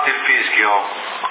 il fischio.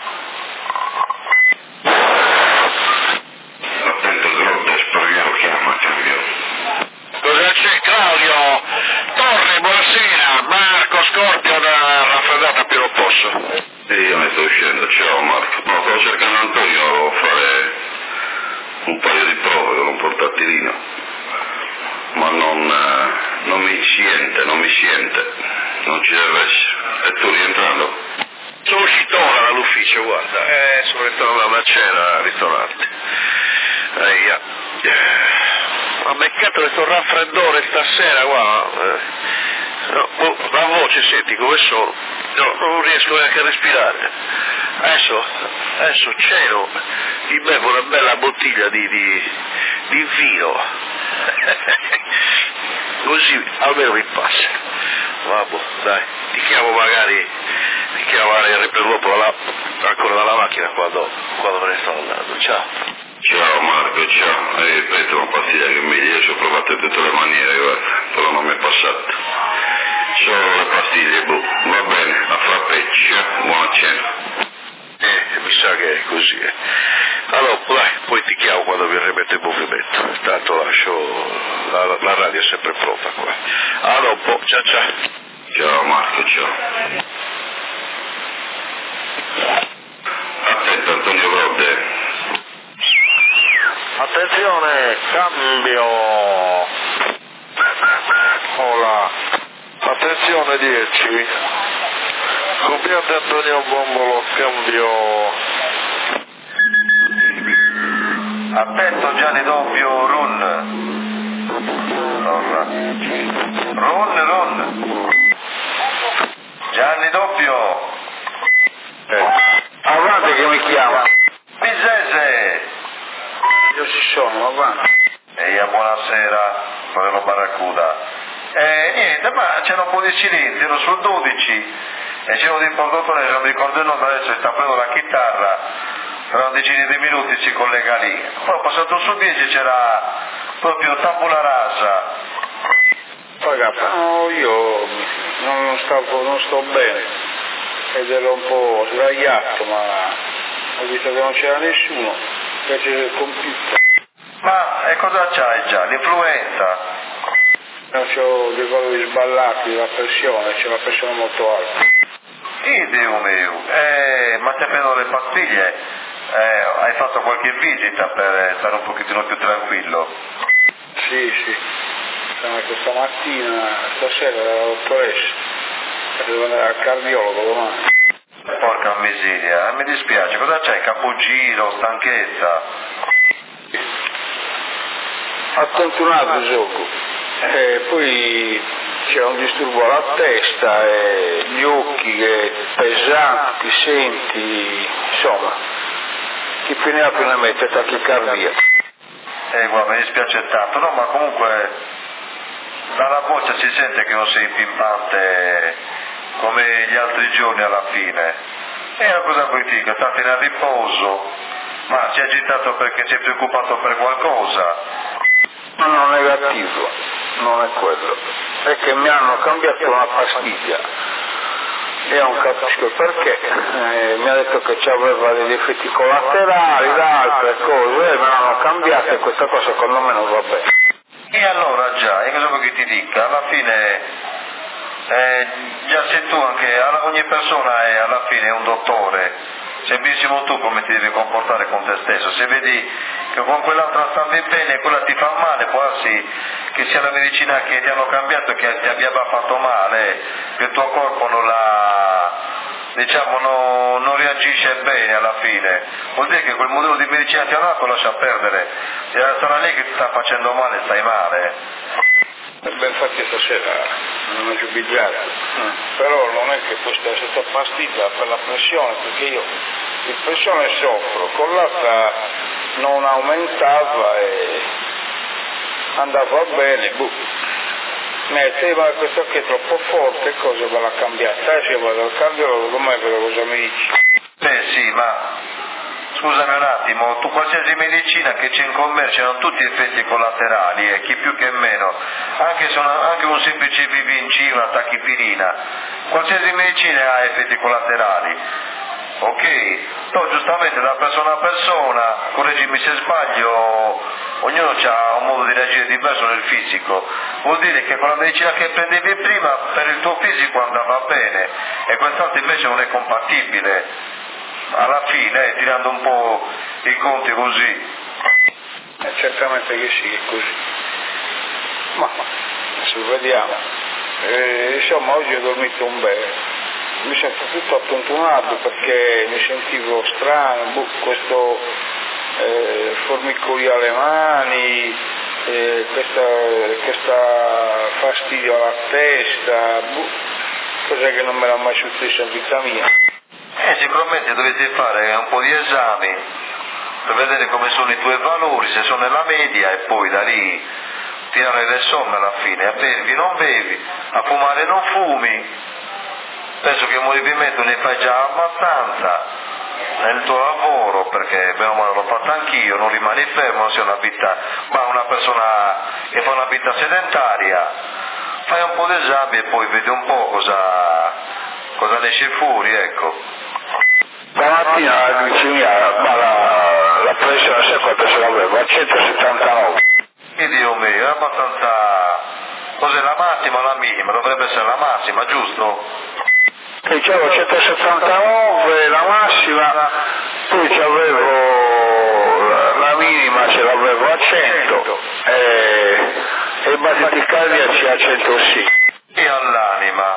Attento Grotte, Sparviero chiama, cambio. Cosa c'è Claudio? Torre, buonasera, Marco Scorpio da Raffreddata Piero Posso. Io ne sto uscendo, ciao Marco. No, stavo cercando Antonio a fare un paio di prove con un portatilino, ma non mi siente, non ci deve essere. E tu rientrando? Sono uscito ora dall'ufficio, guarda, sono ritornato da una cena al ristorante. Ho beccato questo raffreddore stasera, guarda. La voce, senti come sono? No, non riesco neanche a respirare. Adesso ceno, mi bevo una bella bottiglia di vino. Così almeno mi passa. Vabbè, dai, ti chiamo magari per dopo ancora dalla macchina quando me ne sto andando. Ciao. Ciao Marco, ciao. Ripeto, una pastiglia che mi riesce, ho provato in tutte le maniere, guarda, però non mi è passata. Solo le pastiglie, va bene, a frappeccia, buona cena. Mi sa che è così. Allora, dai, poi ti chiamo quando mi rimetto in movimento. Tanto lascio, la radio è sempre pronta qua. A dopo, ciao. Ciao Marco, ciao. Attento Antonio Grotte. Attenzione, cambio. Hola. Attenzione 10. Compiante Antonio Bombolo, cambio. Attento Gianni doppio, run. Run. Gianni doppio. Avanti che mi chiama. Bisese. Io ci sono, avanti. Buonasera, fratello Barracuda. Niente, ma c'era un po' di silenzio, ero sul 12 e c'era un importatore, non mi ricordo il nome, adesso sta prendendo la chitarra, tra una decina di minuti si collega lì. Poi passato sul 10 c'era proprio tabula rasa. Ragazzi, no, io non sto bene ed ero un po' sdraiato, ma ho visto che non c'era nessuno, invece del computer. Ma cosa c'hai già? L'influenza? C'ho dei valori sballati, la pressione, c'è una pressione molto alta. Dio mio, ma stai prendendo le pastiglie? Hai fatto qualche visita per stare un pochettino più tranquillo? Sì. Questa mattina, stasera la dottoressa, devo andare al cardiologo domani. Porca miseria, mi dispiace, cosa c'hai? Capogiro, stanchezza? Ha continuato il gioco. Poi c'è un disturbo alla testa, gli occhi che pesanti, senti, insomma, chi più ne ha più ne mette, tachicardia. Guarda, mi dispiace tanto, no, ma comunque dalla voce si sente che non sei pimpante come gli altri giorni alla fine. Cosa vuoi dire? State in riposo, ma sei agitato perché sei preoccupato per qualcosa? Ma non è negativo, non è quello, è che mi hanno cambiato una pastiglia e non capisco perché, mi ha detto che ci aveva degli effetti collaterali, da altre cose, me l'hanno cambiata e questa cosa secondo me non va bene. E allora già, e cosa vuoi che ti dica? Alla fine, già se tu anche, ogni persona è alla fine un dottore, sai benissimo tu come ti devi comportare con te stesso, se vedi che con quell'altra stavi bene e quella ti fa male, può darsi che sia la medicina che ti hanno cambiato che ti abbia fatto male, che il tuo corpo non reagisce bene alla fine, vuol dire che quel modello di medicina ti ha dato lascia perdere, sarà lì che ti sta facendo male, stai male. Infatti stasera non ho giubilato, però non è che questa pastiglia per la pressione, perché io di pressione soffro, con l'altra non aumentava e andava bene, metteva questo che è troppo forte, cosa me l'ha cambiata, se vado al cardiologo, come vedo cosa mi dici? Sì, ma scusami un attimo, tu qualsiasi medicina che c'è in commercio hanno tutti effetti collaterali, chi più che meno, anche un semplice BVC, una tachipirina, qualsiasi medicina ha effetti collaterali. ok? No, giustamente da persona a persona, correggimi se sbaglio, ognuno ha un modo di reagire diverso nel fisico, vuol dire che con la medicina che prendevi prima per il tuo fisico andava bene e quest'altro invece non è compatibile, alla fine tirando un po' i conti così. Certamente che sì, è così. Ma adesso vediamo. Insomma, oggi ho dormito un bene. Mi sento tutto attontunato perché mi sentivo strano, questo formicolio alle mani, questa fastidio alla testa, cos'è che non me l'ha mai successo in vita mia. Sicuramente dovete fare un po' di esami per vedere come sono i tuoi valori, se sono nella media e poi da lì tirare le somme alla fine, a bevi non bevi, a fumare non fumi. Penso che il movimento ne fai già abbastanza nel tuo lavoro, perché bene o male l'ho fatto anch'io, non rimani fermo, non sei una persona che fa una vita sedentaria, fai un po' di esami e poi vedi un po' cosa ne esce fuori, ecco. Stamattina la glicemia, la pressione sai quanto ce l'avevo? A 179. Dio mio, è abbastanza... Cos'è la massima o la minima? Dovrebbe essere la massima, giusto? Dicevo 179 la massima, poi c'avevo la minima, ce l'avevo a 100 e i battiti cardiaci a 106. E all'anima?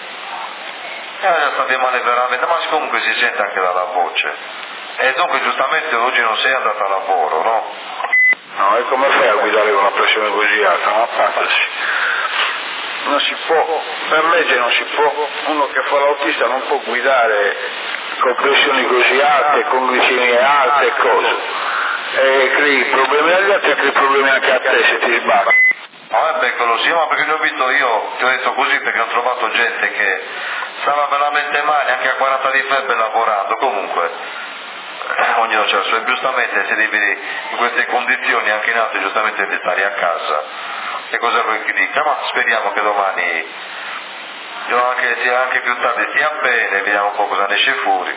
Già state male veramente, ma comunque si sente anche dalla voce. E dunque giustamente oggi non sei andato a lavoro, no? No, e come fai a guidare con una pressione così alta? Ma passasi. Non si può, per legge non si può, uno che fa l'autista non può guidare con pressioni così alte, con glicemie alte e cose. E crei problemi agli altri e crei problemi anche a te se ti sbagli. Beh, quello sì, ma perché ne ho visto io, ti ho detto così perché ho trovato gente che stava veramente male, anche a 40 di febbre lavorando, comunque ognuno c'ha il suo, e giustamente se devi in queste condizioni anche in altre giustamente devi stare a casa. E cosa vuoi che dica? Ma speriamo che domani, anche più tardi stia bene, vediamo un po' cosa ne esce fuori.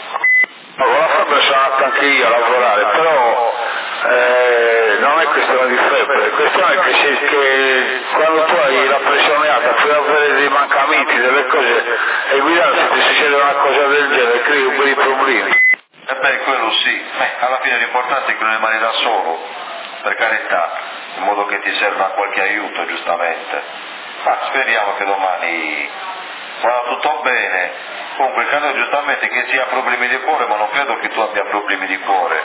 La febbre sono andato anche io a lavorare, però non è questione di febbre, è questione che quando tu hai la pressione alta puoi avere dei mancamenti, delle cose, e guidare se ti succede una cosa del genere crei un po' di problemi. Quello sì, alla fine l'importante è che non rimani da solo, per carità, in modo che ti serva qualche aiuto giustamente. Ma speriamo che domani vada tutto bene. Comunque credo giustamente che sia problemi di cuore, ma non credo che tu abbia problemi di cuore.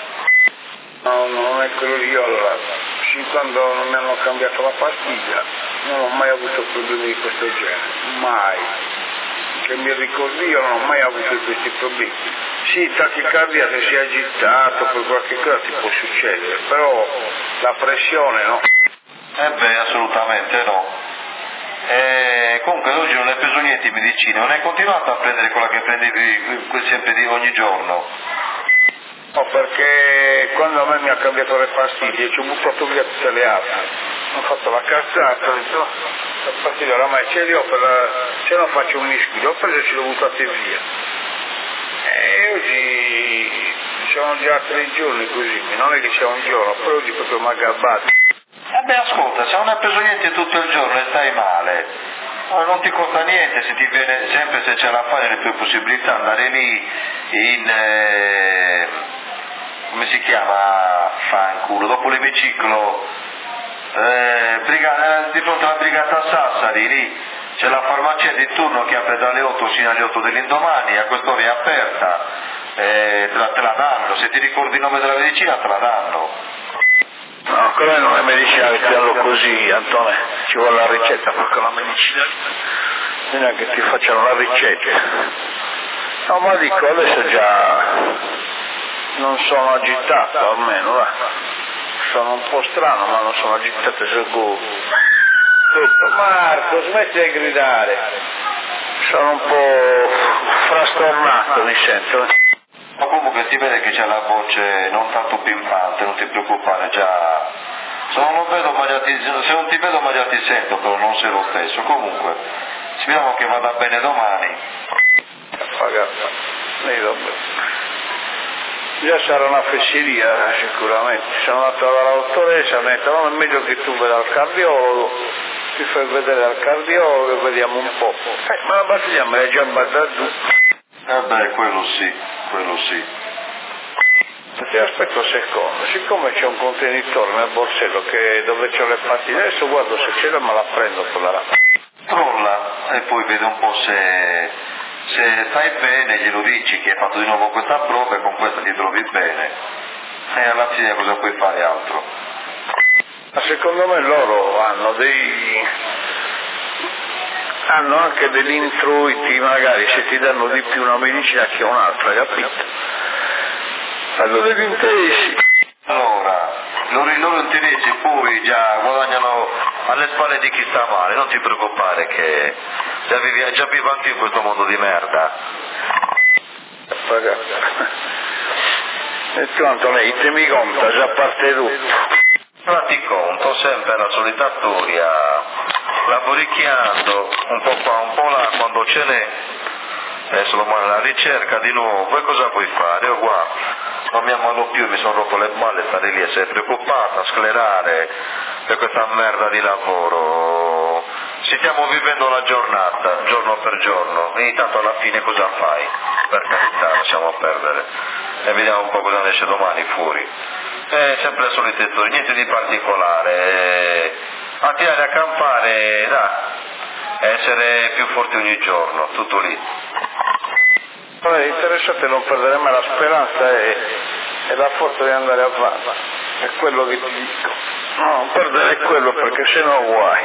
No, non è quello lì. Allora, fin quando non mi hanno cambiato la pastiglia non ho mai avuto problemi di questo genere, mai. Che mi ricordi io non ho mai avuto questi problemi. Sì, tachicardia se si è agitato per qualche cosa ti può succedere, però la pressione no. Assolutamente no. Comunque oggi non hai preso niente di medicina, non hai continuato a prendere quella che prendevi sempre di ogni giorno? No, perché quando a me mi ha cambiato le pastiglie ci ho buttato via tutte le altre. Ho fatto la cazzata, ho detto la pastiglia oramai ce li ho, se no faccio un mischio, ho preso e ce l'ho buttate via. E oggi sono già 3 giorni così, non è che sia un giorno, però oggi proprio mi ha gabbato. Ascolta, se non hai preso niente tutto il giorno e stai male, non ti costa niente, se ti viene sempre, se ce la fai le tue possibilità, andare lì in come si chiama, fanculo, dopo l'emiciclo, di fronte alla brigata Sassari, lì c'è la farmacia di turno che apre dalle 8 fino alle 8 dell'indomani, a quest'ora è aperta, te la danno, se ti ricordi il nome della medicina te la danno. No, quella non è medicina che ti danno così, Antone, ci vuole la ricetta perché la medicina bisogna che ti facciano la ricetta. No, ma dico, adesso già non sono agitato almeno, va. Sono un po' strano ma non sono agitato, sicuro. Marco, smetti di gridare. Sono un po' frastornato, mi sento. Ma comunque si vede che c'è la voce non tanto pimpante, non ti preoccupare, già. Se non ti vedo ma già ti sento, però non sei lo stesso. Comunque, speriamo che vada bene domani. Già sarà una fesseria sicuramente. Sono andato dalla dottoressa, mi ha detto no, è meglio che tu veda il cardiologo, ti fai vedere al cardiologo e vediamo un po'. Ma la batteria me l'hai già battuta giù. Beh, quello sì. Ti aspetto un secondo, siccome c'è un contenitore nel borsello dove c'ho le pastiglie, adesso guardo se c'è e me la prendo quella. Crolla e poi vede un po' se stai bene, glielo dici che hai fatto di nuovo questa prova e con questa ti trovi bene e alla fine cosa puoi fare altro? Ma secondo me loro hanno anche degli introiti, magari se ti danno di più una medicina che un'altra, capito? Hanno degli interessi. Allora, i loro interessi poi già guadagnano alle spalle di chi sta male, non ti preoccupare che già vivi anche in questo mondo di merda. E tu Antonelli, te mi conta, già parte tutto. Ma ti conto, sempre la solita storia, lavoricchiando, un po' qua, un po' là, quando ce n'è, adesso domani alla ricerca di nuovo, e cosa puoi fare? Io qua non mi ammalo più, mi sono rotto le balle, stare lì e essere preoccupata, sclerare per questa merda di lavoro. Stiamo vivendo la giornata, giorno per giorno, e intanto alla fine cosa fai? Per carità, lasciamo perdere. E vediamo un po' cosa ne esce domani fuori. È sempre le solite storie, niente di particolare. A tirare a campare, essere più forti ogni giorno, tutto lì. È interessante non perdere mai la speranza e la forza di andare avanti, è quello che ti dico. No, non perdere quello perché sennò guai.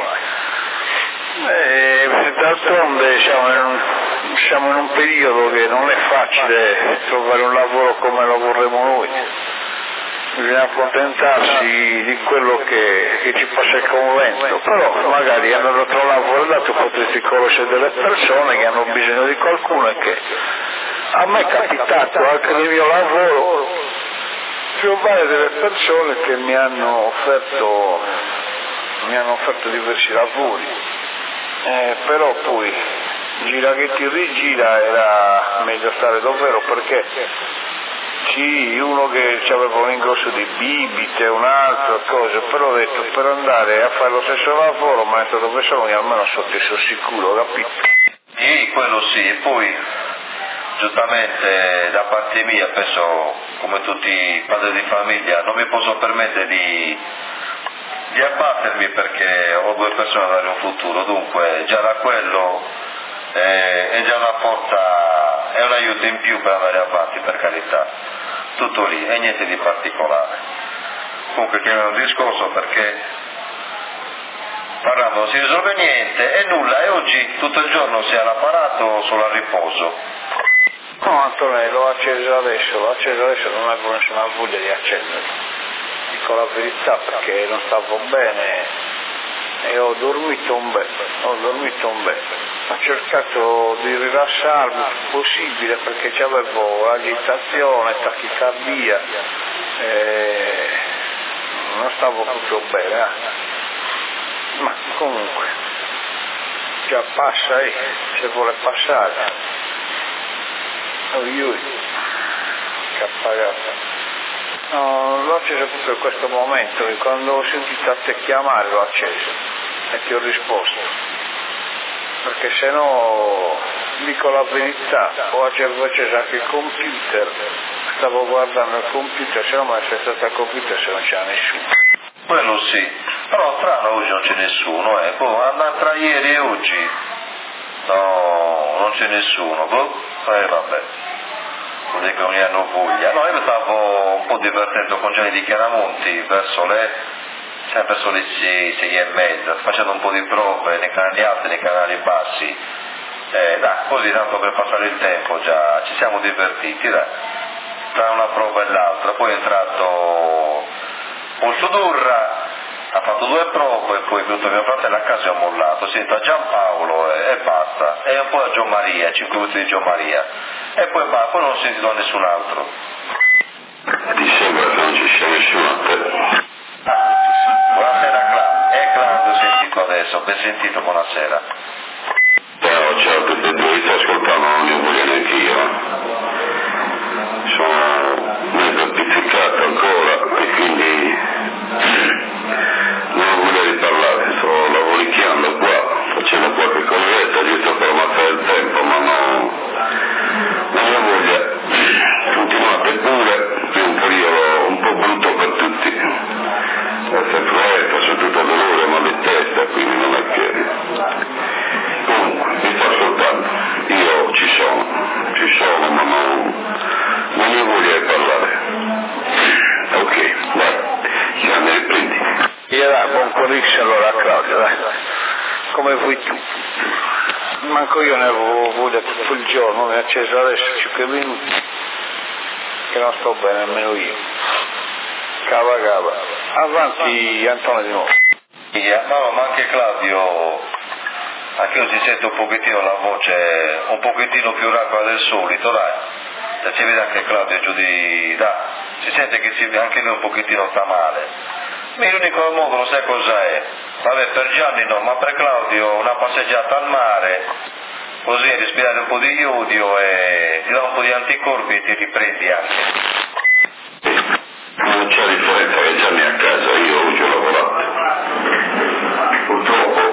D'altronde siamo in un periodo che non è facile trovare un lavoro come lo vorremmo noi. Bisogna accontentarsi di quello che ci passa il convento, però magari andando tra un lavoro e l'altro potresti conoscere delle persone che hanno bisogno di qualcuno e che a me è capitato anche nel mio lavoro trovare delle persone che mi hanno offerto diversi lavori, però poi gira che ti rigira, era meglio stare davvero perché uno che aveva un ingrosso di bibite, un altro cosa, però ho detto per andare a fare lo stesso lavoro ma è stato pensato che almeno sono sicuro, capito? Sì, quello sì, e poi giustamente da parte mia penso come tutti i padri di famiglia non mi posso permettere di abbattermi perché ho due persone da dare un futuro, dunque già da quello è già una forza, è un aiuto in più per andare avanti, per carità, tutto lì e niente di particolare. Comunque chiamiamo un discorso perché parlando non si risolve niente e nulla e oggi tutto il giorno si è all'apparato o solo al riposo. No Antonello, l'ho acceso adesso, non avevo nessuna voglia di accenderlo, dico la verità perché non stavo bene e ho dormito un bel, ho cercato di rilassarmi il più possibile perché avevo agitazione, tachicardia, non stavo proprio bene, ma comunque già passa se vuole passare. Che appagata. No, l'ho acceso proprio in questo momento e quando ho sentito a te chiamare l'ho acceso e ti ho risposto perché se no dico la verità, ho acceso anche il computer, stavo guardando il computer, se no mi è stato al computer se non c'era nessuno. Quello sì, però strano oggi non c'è nessuno, tra ieri e oggi no, non c'è nessuno, vabbè. Vuol dire che non ne hanno voglia. No, io stavo un po' divertendo con Gianni di Chiaramonti verso le 6:30, facendo un po' di prove nei canali alti e nei canali bassi. Così tanto per passare il tempo già ci siamo divertiti, tra una prova e l'altra. Poi è entrato Polso Durra, ha fatto 2 prove e poi è venuto mio fratello a casa e ho mollato. Sento a Giampaolo e basta, e un po' a Gio Maria, 5 minuti di Gio Maria. E poi non ho sentito nessun altro. Ti sembra che non ci sia nessuno a te? Buonasera Claudio, ho sentito adesso, ben sentito, buonasera. Ciao, tutti e due, ti ascoltavo, non ne voglio neanche io. X allora Claudio, dai, come vuoi tu. Manco io ne avevo voglia tutto il giorno, mi è acceso adesso 5 minuti, che non sto bene nemmeno io. Cava. Avanti Antonio di nuovo. No, ma anche Claudio, anche io si sente un pochettino la voce un pochettino più rapida del solito, dai. Si vede anche Claudio giù di là, si sente che anche lui un pochettino sta male. Ma l'unico modo lo sai cos'è? Vabbè, per Gianni no, ma per Claudio una passeggiata al mare, così respirare un po' di iodio e ti dà un po' di anticorpi e ti riprendi anche. Non c'è differenza che Gianni è a casa, io ci ho lavorato. Purtroppo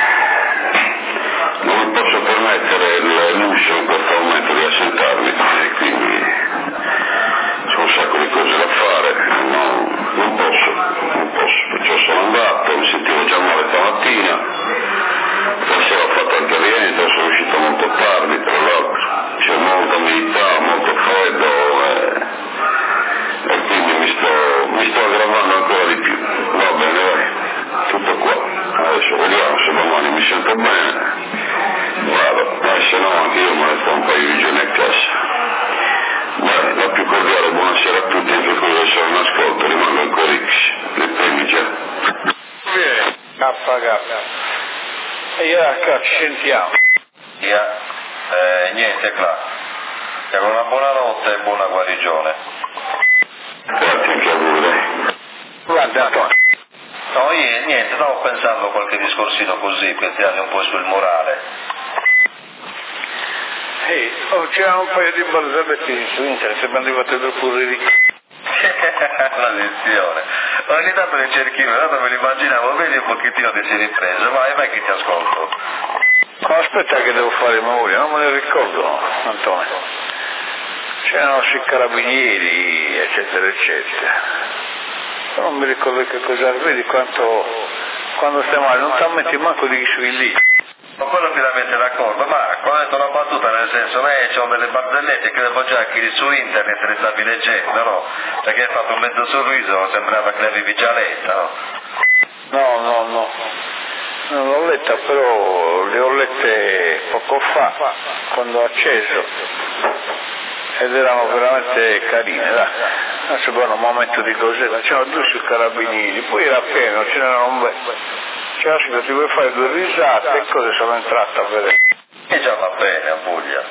non mi posso permettere il lusso in questo momento di assentarmi e quindi c'è un sacco di cose da fare, non posso, perciò sono andato, mi sentivo già male stamattina, stasera ho fatto anche rientro, sono uscito molto tardi, tra l'altro c'è molta umidità, molto freddo e quindi mi sto aggravando ancora di più. Va bene, vai, tutto qua, adesso vediamo se domani mi sento bene, vado, se no anche io me ne sto un paio di giorni a casa. Beh, la più cordiale buonasera a tutti, anche quelli che sono in ascolto, rimango ancora X, le primi già. K. E io ci sentiamo. Niente Cla, una buona notte e buona guarigione. Grazie anche a voi, dai. Guarda Antonio. No, io niente, stavo pensando a qualche discorsino così per tirarmi un po' sul morale. C'era un paio di barzellette su internet, se mi arrivate dopo lì. La lezione. Ogni tanto le cerchino, ogni tanto me lo immaginavo, vedi un pochettino ti sei ripreso, vai che ti ascolto. Ma aspetta che devo fare memoria, non me ne ricordo, Antonio. C'erano sui carabinieri, eccetera, eccetera. Non mi ricordo che cosa, vedi quando stai male, non ti ammetti manco di sui lì. Ma quello pienamente d'accordo, ma quando ho detto una battuta nel senso, c'ho delle barzellette che devo già che su internet le stavi leggendo, no? Perché hai fatto un mezzo sorriso, sembrava che le avevi già letta, no? No, non l'ho letta, però le ho lette poco fa, quando ho acceso, ed erano veramente carine, dai. Adesso poi un momento di cos'era, c'erano due sui carabinieri, poi era pieno, ce n'erano un bel... C'era scritto, ti vuoi fare due risate e cose sono entrata a vedere. E già va bene, a Puglia.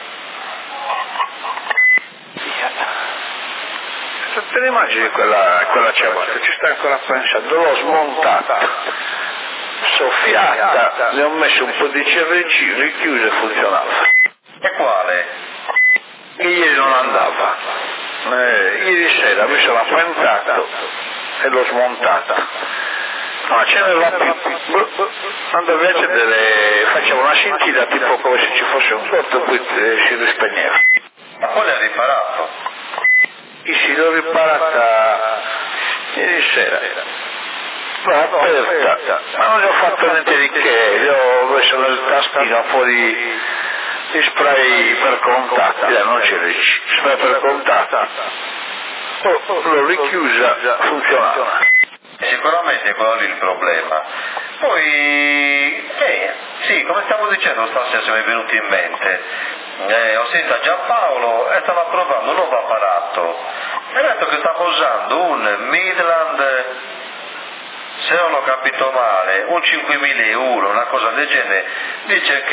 Te ne immagini quella ciabatta, ci sta ancora pensando, l'ho smontata, soffiata, le ho messo un po' di CRC, richiusa e funzionava. E quale? Che ieri non andava. Ieri sera mi sono affrentato e l'ho smontata. Ma ce n'era più, andavo a accendere, faceva una scintilla tipo come se ci fosse un corto e poi si rispegneva. Ma poi l'hai riparato? Sì, l'ho riparata ieri sera. L'ho aperta, ma non gli ho fatto niente di che, gli ho messo nel tastino un po' di spray per contatti, non c'è spray per contatti. L'ho richiusa, funzionava. Sicuramente quello lì il problema. Poi, sì, come stavo dicendo stasera mi è venuto in mente, ho sentito Giampaolo e stava provando un nuovo apparato, mi ha detto che stava usando un Midland, se non ho capito male, un 5.000 euro, una cosa del genere, dice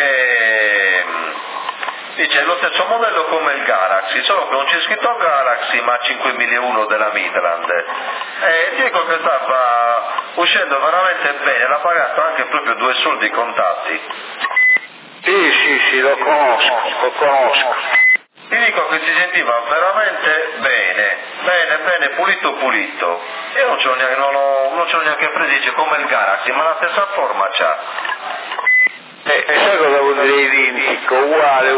è lo stesso modello come il Galaxy, solo che non c'è scritto Galaxy ma 5.000 euro della Midland. Dico che stava uscendo veramente bene, l'ha pagato anche proprio 2 soldi contati. Sì, lo conosco. Ti dico che si sentiva veramente bene, pulito. Io non ce l'ho neanche preso, dice come il Galaxy, ma la stessa forma c'ha. Sai cosa vuol dire identico? Uguale.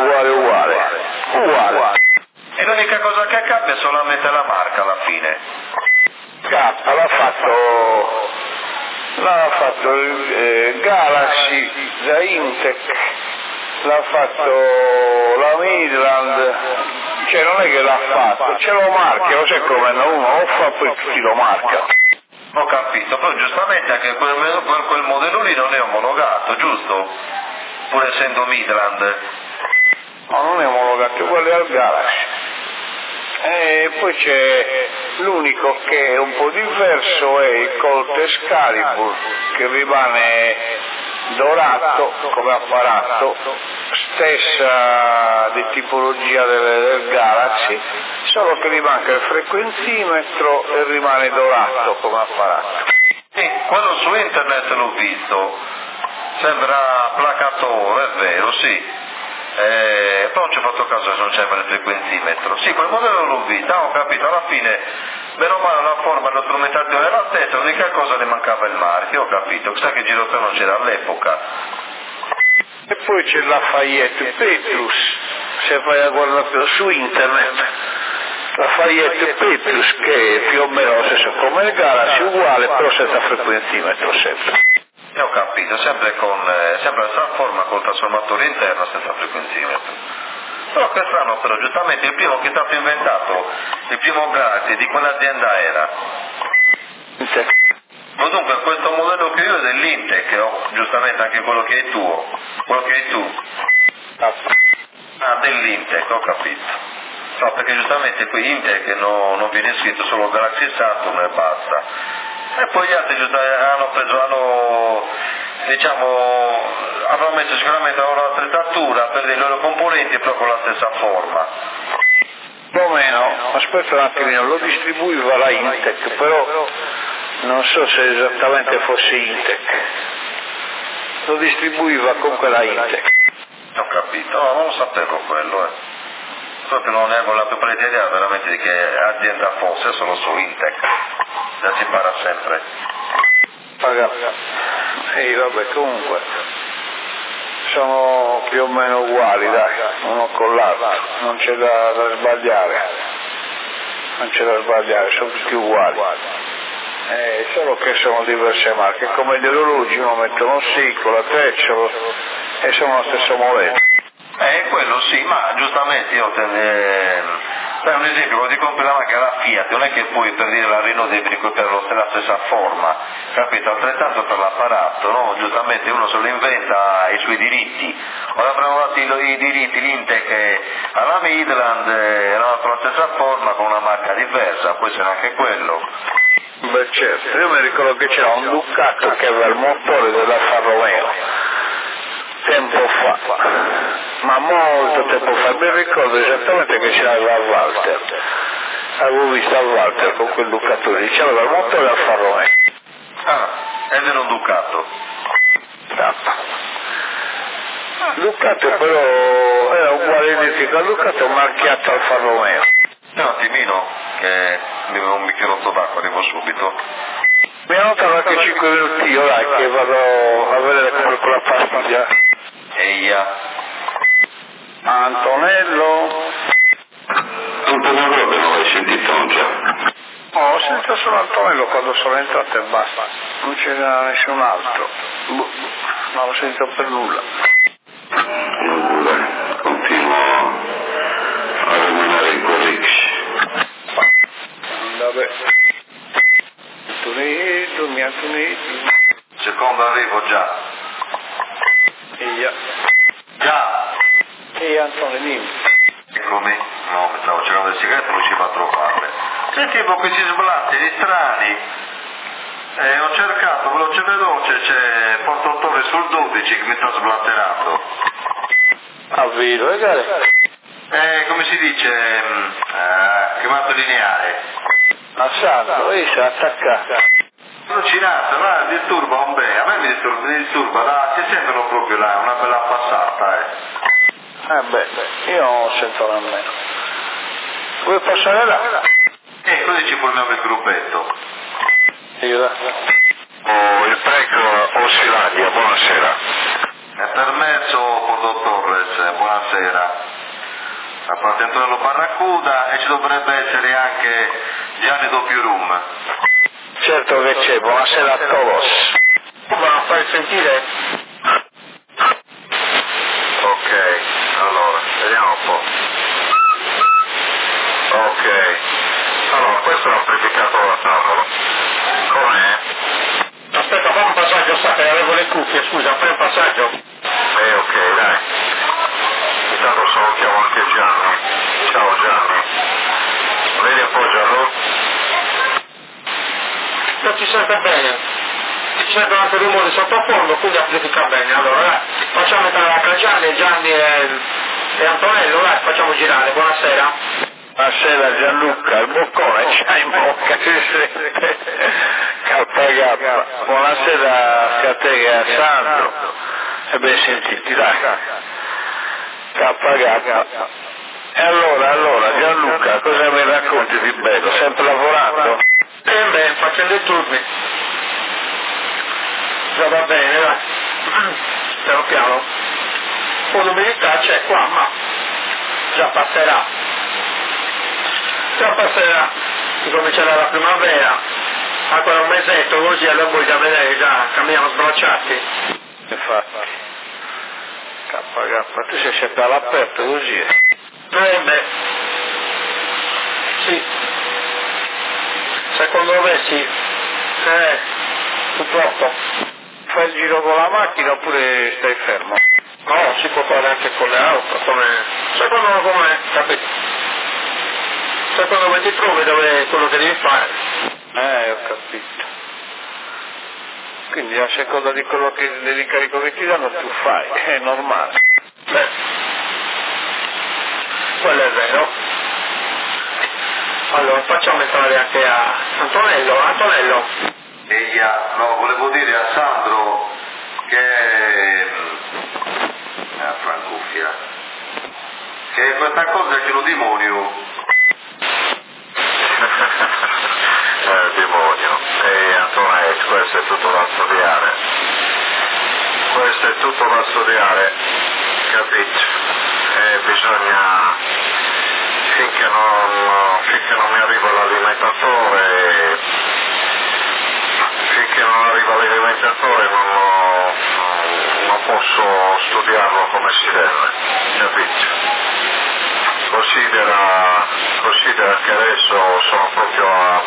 E l'unica cosa che cambia è solamente la marca alla fine. L'ha fatto Galaxy da Intec, l'ha fatto la Midland, cioè non è che l'ha fatto, ce lo marca, lo sai come uno lo fa poi tutti lo marcano. Ho capito, però giustamente anche quel modello lì non è omologato, giusto? Pur essendo Midland. No, non è omologato, quello è al Galaxy. E poi c'è l'unico che è un po' diverso, è il Colt Excalibur, che rimane dorato come apparato, stessa di tipologia del Galaxy, solo che gli manca il frequenzimetro e rimane dorato come apparato. Quello su internet l'ho visto, sembra placatore, è vero, sì. Però non ci ho fatto caso se non c'è il frequenzimetro. Sì, quel modello l'ho visto, ho capito, alla fine, meno male la forma della strumentazione era la stessa, l'unica cosa ne mancava il marchio, ho capito, chissà che girotto non c'era all'epoca. E poi c'è Lafayette Petrus, se vai a guardare su internet, Lafayette Petrus, che è più o meno lo stesso come il Galaxy, uguale, però senza frequenzimetro sempre. Ho capito, sempre la stessa forma col trasformatore interno senza frequenzimetro. Però quest'anno però giustamente il primo che è stato inventato, il primo Galaxy di quell'azienda era. Intec. Dunque questo modello che io è dell'Intec, giustamente anche quello che è tuo, quello che hai tu. Ah, dell'Intec, ho capito. No, perché giustamente qui Intec non viene scritto solo Galaxy Saturn e basta. E poi gli altri hanno messo sicuramente la loro attrezzatura per le loro componenti proprio con la stessa forma. Più o meno, aspetta un attimino, lo distribuiva la Intec, però non so se esattamente fosse Intec. Lo distribuiva comunque la Intec. Ho capito, no, non lo sapevo quello, Proprio non avevo la più pallida idea veramente di che azienda fosse, solo su Intec. La si impara sempre. Vabbè, comunque sono più o meno uguali, dai, uno con l'altro, non c'è da sbagliare, sono tutti uguali. Solo che sono diverse marche, come gli orologi, uno mette uno Seiko, la Trecciolo e sono lo stesso modello. Quello sì, ma giustamente io per un esempio, quando ti compri la macchina la Fiat, non è che poi per dire la Renault devi recuperare la stessa forma, capito? Altrettanto per l'apparato, no? Giustamente uno se lo inventa i suoi diritti. Ora abbiamo dato i diritti, l'Intec alla Midland, era la stessa forma con una marca diversa, poi c'era anche quello. Beh certo, io mi ricordo che c'era un Ducato che aveva il motore dell'Alfa Romeo, tempo fa, ma molto tempo fa, mi ricordo esattamente che c'era Walter, avevo visto a Walter con quel Ducato lì, c'aveva il motore Alfa Romeo. Ah, ed era un Ducato. Ducato però era uguale identico al Ducato marchiato Alfa Romeo. Un attimino, che mi bevo un bicchierotto d'acqua, arrivo subito. Mi hanno dato anche 5 minuti, io là che vado a vedere come quella pastiglia. Eia. Antonello? Tutto normale, non l'hai sentito non già? Ho sentito solo Antonello quando sono entrato e basta, non c'era nessun altro. Non l'ho sentito per nulla. Continuo a rimanere in quell'X. Vabbè. Antonello. Secondo arrivo già. Eia. Già. Antonello, dimmi. Eccomi. No, mi stavo cercando le sigarette, non riuscivo a trovarle. Sentivo questi sblatteri strani. Ho cercato veloce c'è Porto Torre sul 12 che mi sta sblatterando. Ah, vero, vedere. Come si dice? Chiamato lineare. A santo, si è attaccato. Allucinato, là disturba un bene, a me mi disturba, là, ti sentono proprio là, una bella passata, Io non lo sento nemmeno. Vuoi passare là? Così ci formiamo il gruppetto. Il PREC Osfilandia, buonasera. È permesso, Porto Torres, buonasera. A parte Antonello Barracuda e ci dovrebbe essere anche Gianni Doppiurum. Certo che c'è, buonasera a todos. Ma fai sentire? Ok, allora, vediamo un po'. Ok, allora, questo è l'amplificatore a tavolo. Com'è? Aspetta, fai un passaggio, sta che avevo le cuffie, scusa, fai un passaggio. Ok, dai. Intanto salutiamo anche Gianni. Ciao Gianni. Vedi, appoggialo. Non ti sente bene. Ti sento anche il rumore sottofondo, quindi amplifica bene. Allora, dai, facciamo entrare anche Gianni e Antonello, dai, facciamo girare. Buonasera. Buonasera Gianluca, il boccone c'ha in bocca. KK. Buonasera a te e a Sandro. E ben sentiti, dai. KK. E allora Gianluca, cosa mi racconti di bello? Sempre lavorando? Beh, facendo i turni. Già va bene, dai. Piano piano. Un po' d'umidità c'è qua, ma già passerà. Comincerà la primavera, ancora un mesetto così allora voi già vedete, già camminiamo sbracciati. Infatti. KK, tu sei sempre all'aperto così. Beh, sì. Secondo me sì. Purtroppo. Fai il giro con la macchina oppure stai fermo? No, si può fare anche con le auto, secondo me come, capito? Secondo me ti trovi dove è quello che devi fare. Ho capito. Quindi a seconda di quello dell'incarico che ti danno tu fai, è normale. Beh, quello è vero. Allora facciamo entrare anche a Antonello. No, volevo dire a Sandro che Francuffia, che questa cosa è che lo demonio. Demonio. Antonello, questo è tutto da studiare. Capito? Bisogna, finché non mi arriva l'alimentatore, non posso studiarlo come si deve, capito? Considera che adesso sono proprio a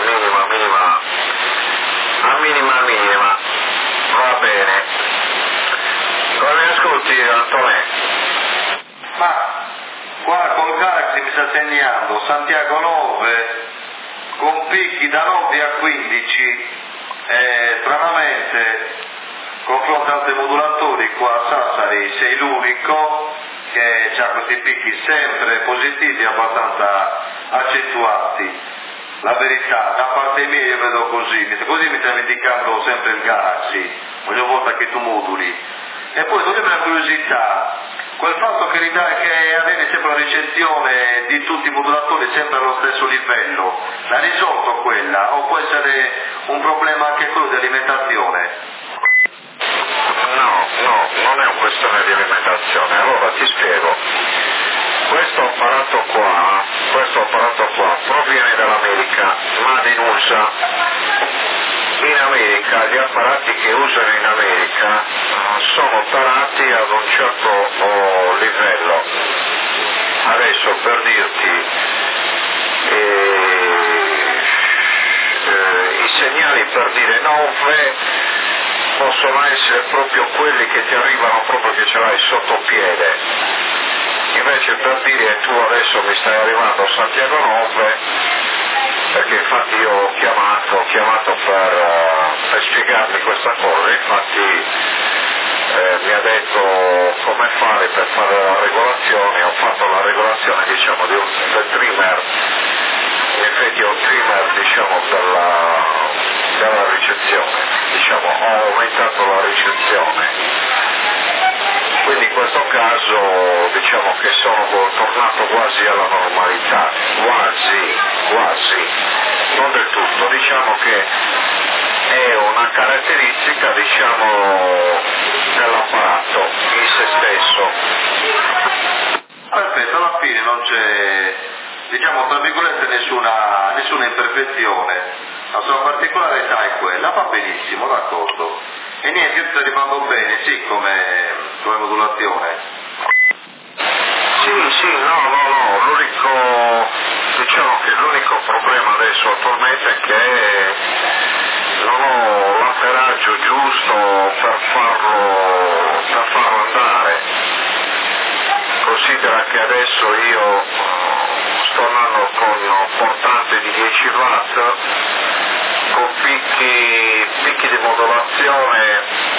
minima, va bene. Come mi ascolti, Antonello? Ma qua col Galaxy mi sta segnando Santiago 9 con picchi da 9 a 15 e stranamente confronto ad altri modulatori qua a Sassari sei l'unico che ha questi picchi sempre positivi e abbastanza accentuati. La verità, da parte mia io vedo così mi sta indicando sempre il Galaxy ogni volta che tu moduli. E poi togliami la curiosità, quel fatto che avere sempre la ricezione di tutti i modulatori sempre allo stesso livello, l'ha risolto quella o può essere un problema anche quello di alimentazione? No, non è una questione di alimentazione. Allora ti spiego. Questo apparato qua proviene dall'America, ma in USA. In America gli apparati che usano in America sono tarati ad un certo livello. Adesso per dirti i segnali per dire 9 possono essere proprio quelli che ti arrivano proprio che ce l'hai sotto piede. Invece per dire tu adesso mi stai arrivando a Santiago 9, perché infatti io ho chiamato per spiegarmi questa cosa, infatti mi ha detto come fare per fare la regolazione, ho fatto la regolazione diciamo del trimmer, in effetti ho un trimmer diciamo della ricezione, diciamo ho aumentato la ricezione. Quindi in questo caso diciamo che sono tornato quasi alla normalità, quasi, non del tutto, diciamo che è una caratteristica diciamo dell'apparato in se stesso. Perfetto, alla fine non c'è, diciamo tra virgolette nessuna imperfezione, la sua particolarità è quella, va benissimo, d'accordo. E niente, io sto arrivando bene, sì, come modulazione. Sì, no, l'unico problema adesso attualmente è che non ho l'amperaggio giusto per farlo andare. Considera che adesso io sto andando con portante di 10 watt, con picchi di modulazione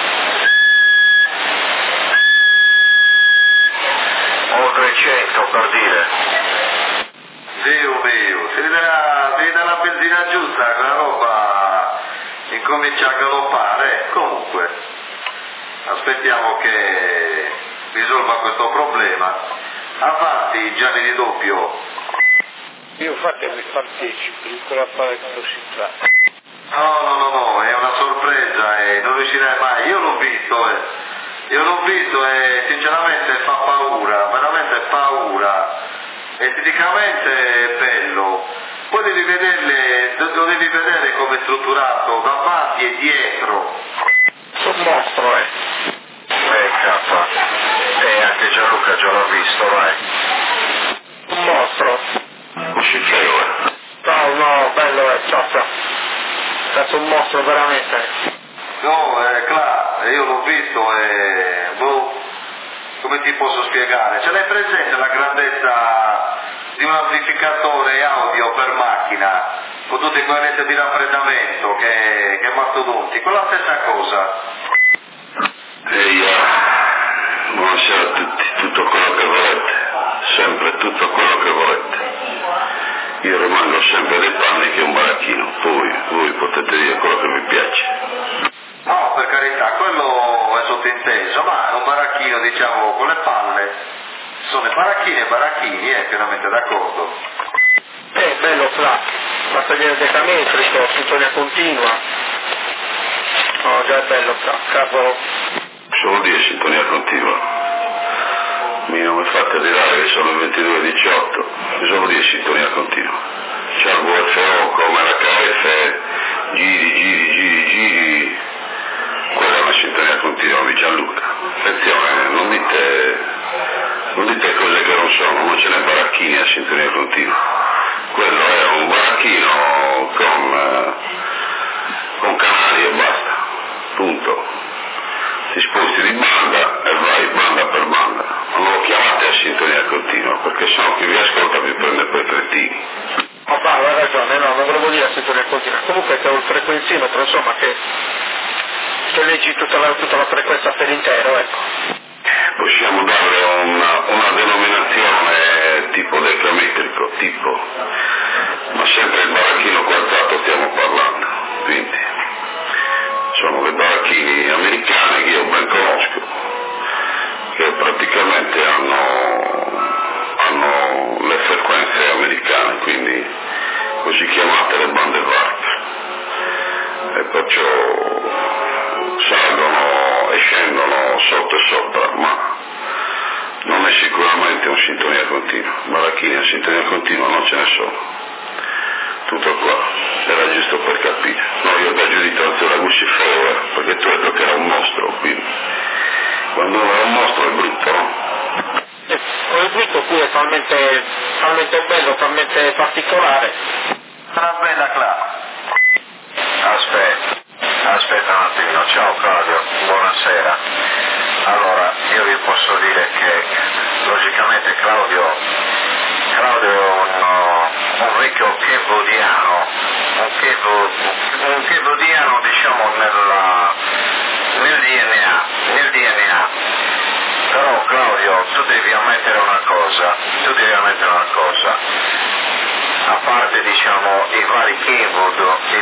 oltre 100 per dire. Dio mio, si dà la benzina giusta, quella roba incomincia a galoppare. Comunque, aspettiamo che risolva questo problema. Avanti Gianni Di Doppio. Io fatemi partecipi di quell'affare che si tratta. No, è una sorpresa e non riuscirai mai. Io l'ho visto e sinceramente fa paura, veramente paura. Esteticamente è bello. Poi devi vedere come è strutturato davanti e dietro. Un mostro, K. Anche Gianluca già l'ha visto, vai. Un mostro. Usciceo, No, bello, cioccia. È stato un mostro veramente. No, claro, io l'ho visto e come ti posso spiegare? Ce l'hai presente la grandezza di un amplificatore audio per macchina con tutte quelle reti di raffreddamento che mastodontico, la stessa cosa. Buonasera a tutti, tutto quello che volete, sempre tutto quello che volete. Io rimango sempre dei panni che un baracchino, poi voi potete dire quello che vi piace. No, per carità, quello è sottinteso, ma un baracchino, diciamo, con le palle, sono baracchini e baracchini, pienamente d'accordo. Bello, passaggio decametrico, sintonia continua. No, già è bello, cavolo. Solo dire sintonia continua. Non mi fate arrivare che sono le 22:18, solo dire sintonia continua. C'è il VFO come l'HF, giri. Quella è una sintonia continua di Gianluca. Attenzione, non dite cose che non sono, non ce n'è baracchini a sintonia continua. Quello è un baracchino con canali e basta, punto. Ti sposti di banda e vai banda per banda. Non lo chiamate a sintonia continua, perché sennò chi vi ascolta vi prende per cretini. Oh, hai ragione, no, non volevo dire a sintonia continua. Comunque c'è un frequenzimetro, insomma, che leggi tutta la frequenza per intero, ecco. Possiamo dare una denominazione tipo decametrico, ma sempre il baracchino quartato stiamo parlando, quindi sono dei baracchini americani che io ben conosco, che praticamente hanno le frequenze americane, quindi così chiamate le bande VARP, e perciò salgono e scendono sotto e sopra, ma non è sicuramente un sintonia continua. Baracchini a sintonia continua non ce ne sono. Tutto qua, era giusto per capire. No, io ho giudizio la Lucifero, perché tu hai detto che era un mostro, quindi quando era un mostro è brutto, no? È brutto qui è talmente bello, talmente particolare. Sarà bella Clara. Aspetta un attimino, ciao Claudio, buonasera. Allora, io vi posso dire che logicamente Claudio è un vecchio kevodiano, un kevodiano diciamo nel DNA. Però Claudio, tu devi ammettere una cosa, a parte diciamo i vari keyword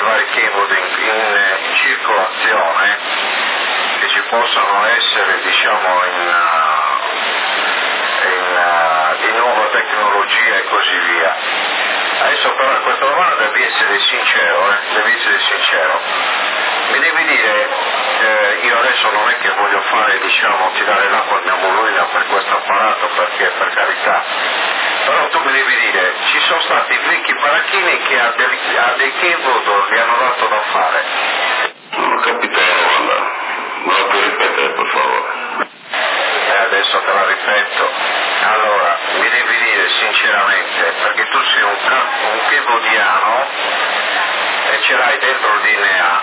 in circolazione che ci possono essere diciamo di nuova tecnologia e così via. Adesso però a questa domanda devi essere sincero. Mi devi dire, io adesso non è che voglio fare diciamo tirare l'acqua al mio mulino per questo apparato, perché per carità, però tu mi devi dire, ci sono stati vecchi baracchini che a dei keyboard gli hanno dato da fare. Non ho capito la domanda, me la puoi ripetere per favore? Adesso te la ripeto. Allora, mi devi dire sinceramente, perché tu sei un keyboardiano e ce l'hai dentro il DNA,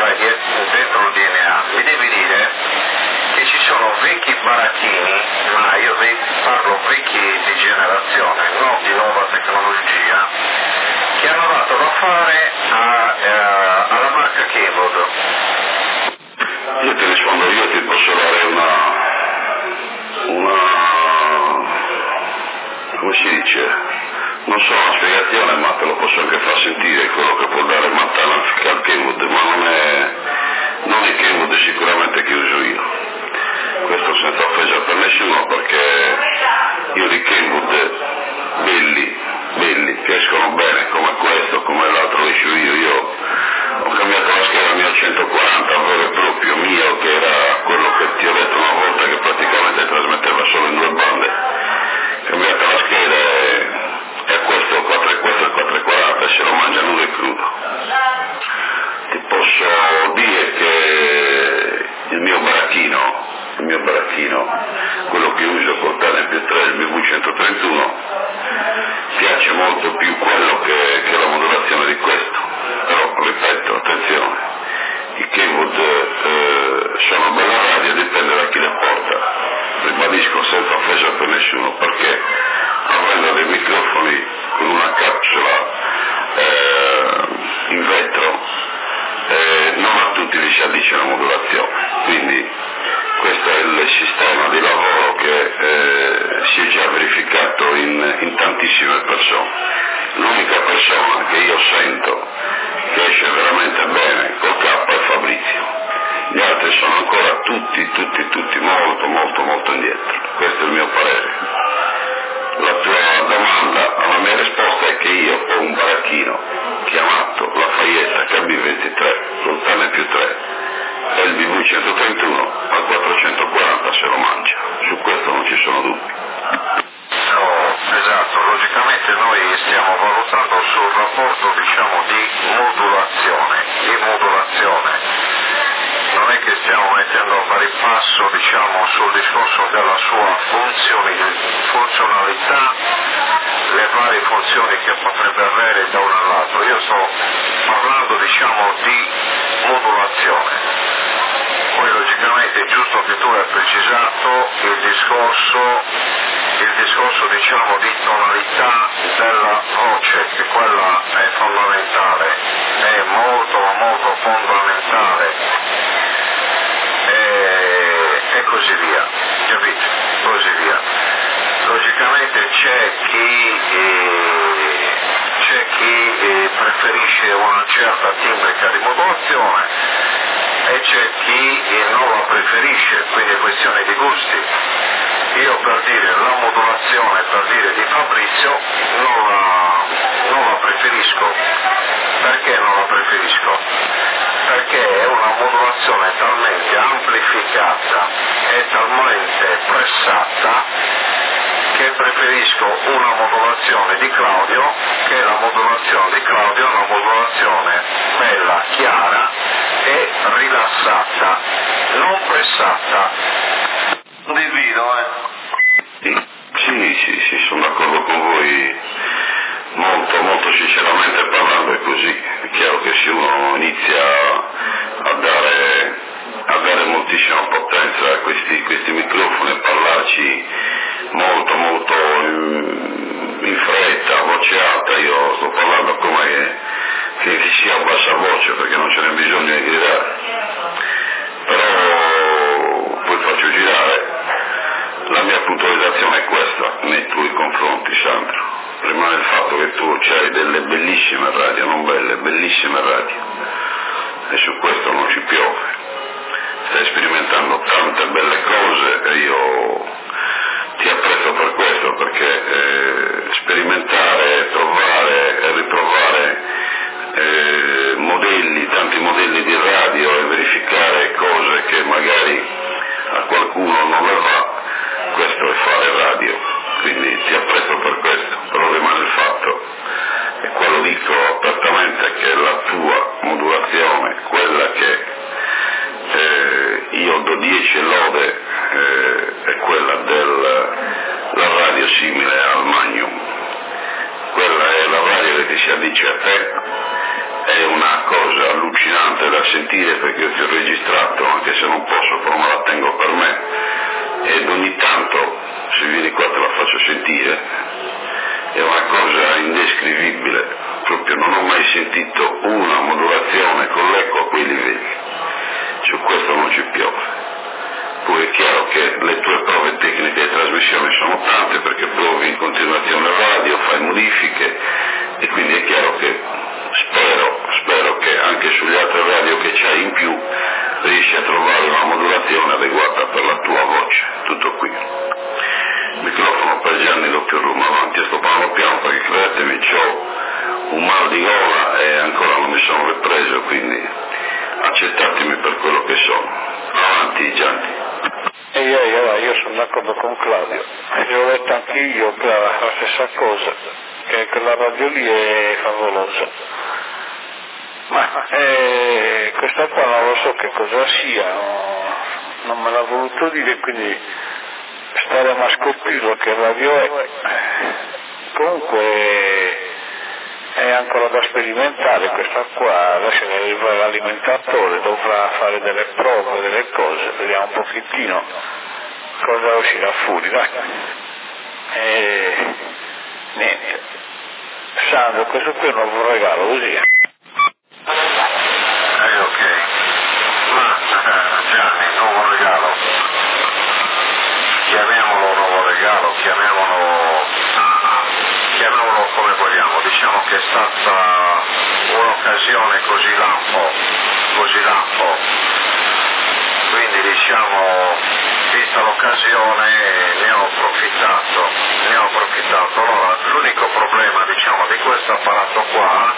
mi devi dire che ci sono vecchi baracchini, ma io parlo vecchi di generazione, non di nuova tecnologia, che hanno dato da fare alla marca Kenwood. Io ti rispondo, io ti posso dare una come si dice, non so una spiegazione, ma te lo posso anche far sentire quello che può dare Montana al Kenwood, ma non è Kenwood sicuramente che uso io. Questo senza offesa per nessuno, perché io di Kenwood belli, che escono bene, come questo, come l'altro che uso io ho cambiato la scheda mio 140 vero e proprio mio, che era quello che ti ho detto una volta, che praticamente trasmetteva solo in 2 bande. Ho cambiato la scheda e questo il 440 se lo mangia nudo e crudo. Ti posso dire che il mio baracchino, quello che uso col Tane più 3, il BV131, piace molto più quello che la modulazione di questo. Però, ripeto, attenzione, i Kenwood sono bella radio, dipende da chi le porta. Ribadisco senza offesa per nessuno, perché avendo dei microfoni con una capsula in vetro, non a tutti li si addice la modulazione. Quindi questo è il sistema di lavoro che si è già verificato in tantissime persone. L'unica persona che io sento che esce veramente bene col K è Fabrizio. Gli altri sono ancora tutti molto indietro. Questo è il mio parere. La tua domanda, la mia risposta è che io ho un baracchino chiamato Lafayette KB23 col Tane più 3 e il BV131 al 440 se lo mangia. Su questo non ci sono dubbi. Esatto, logicamente noi stiamo valutando sul rapporto di modulazione. Non è che stiamo mettendo a pari passo sul discorso della sua funzionalità, le varie funzioni che potrebbe avere da uno all'altro. Io sto parlando di modulazione. Poi logicamente è giusto che tu hai precisato il discorso di tonalità della voce, che quella è fondamentale, è molto fondamentale, e così via, capito? Così via. Logicamente c'è chi preferisce una certa timbrica di modulazione e c'è chi non la preferisce, quindi è questione di gusti. Io per dire la modulazione, di Fabrizio, non la preferisco. Perché non la preferisco? Perché è una modulazione talmente amplificata e talmente pressata che preferisco una modulazione di Claudio, che la modulazione di Claudio è una modulazione bella, chiara e rilassata, non pressata. Condivido, Sì, sono d'accordo con voi, molto sinceramente parlando è così. È chiaro che se uno inizia a dare moltissima potenza a questi microfoni e parlarci molto in fretta, a voce alta, io sto parlando come che sia a bassa voce, perché non ce n'è bisogno di gridare. Però poi faccio girare. La mia puntualizzazione è questa nei tuoi confronti, Sandro. Rimane il fatto che tu hai delle bellissime radio, non belle, bellissime radio, e su questo non ci piove. Stai sperimentando tante belle cose e io ti apprezzo per questo, perché sperimentare, trovare e riprovare tanti modelli di radio e verificare cose che magari a qualcuno non le va, questo è fare radio, quindi ti apprezzo per questo. Però rimane il fatto, e quello dico apertamente, che la tua modulazione, quella che io do 10 lode, è quella della radio simile al Magnum. Quella è la radio che ti si addice a te, è una cosa allucinante da sentire, perché io ti ho registrato, anche se non posso, però me la tengo per me, ed ogni tanto se vieni qua te la faccio sentire. È una cosa indescrivibile, proprio non ho mai sentito una modulazione con l'eco a quei livelli, su questo non ci piove. Poi è chiaro che le tue prove tecniche di trasmissione sono tante, perché provi in continuazione radio, fai modifiche, e quindi è chiaro che spero che anche sugli altri radio che c'hai in più riesci a trovare una modulazione adeguata per la tua voce. Tutto qui. Microfono per Gianni doppio Roma avanti, sto parlando piano perché credetemi c'ho un mal di gola e ancora non mi sono ripreso, quindi accettatemi per quello che sono. Avanti Gianni. Io sono d'accordo con Claudio, e ho detto anche io la stessa cosa, che quella radio lì è favolosa, ma questa qua non lo so che cosa sia, non me l'ha voluto dire, quindi staremo a scoprirlo che radio è. Comunque è ancora da sperimentare questa qua, adesso arriva l'alimentatore, dovrà fare delle prove, delle cose, vediamo un pochettino cosa uscirà fuori, dai. Niente. Sandro, questo qui è un nuovo regalo, così. Ok. Ma Gianni, nuovo regalo. Chiamiamolo nuovo regalo, chiamiamolo come vogliamo, diciamo che è stata un'occasione così lampo, quindi diciamo, vista l'occasione ne ho approfittato. Allora, l'unico problema diciamo di questo apparato qua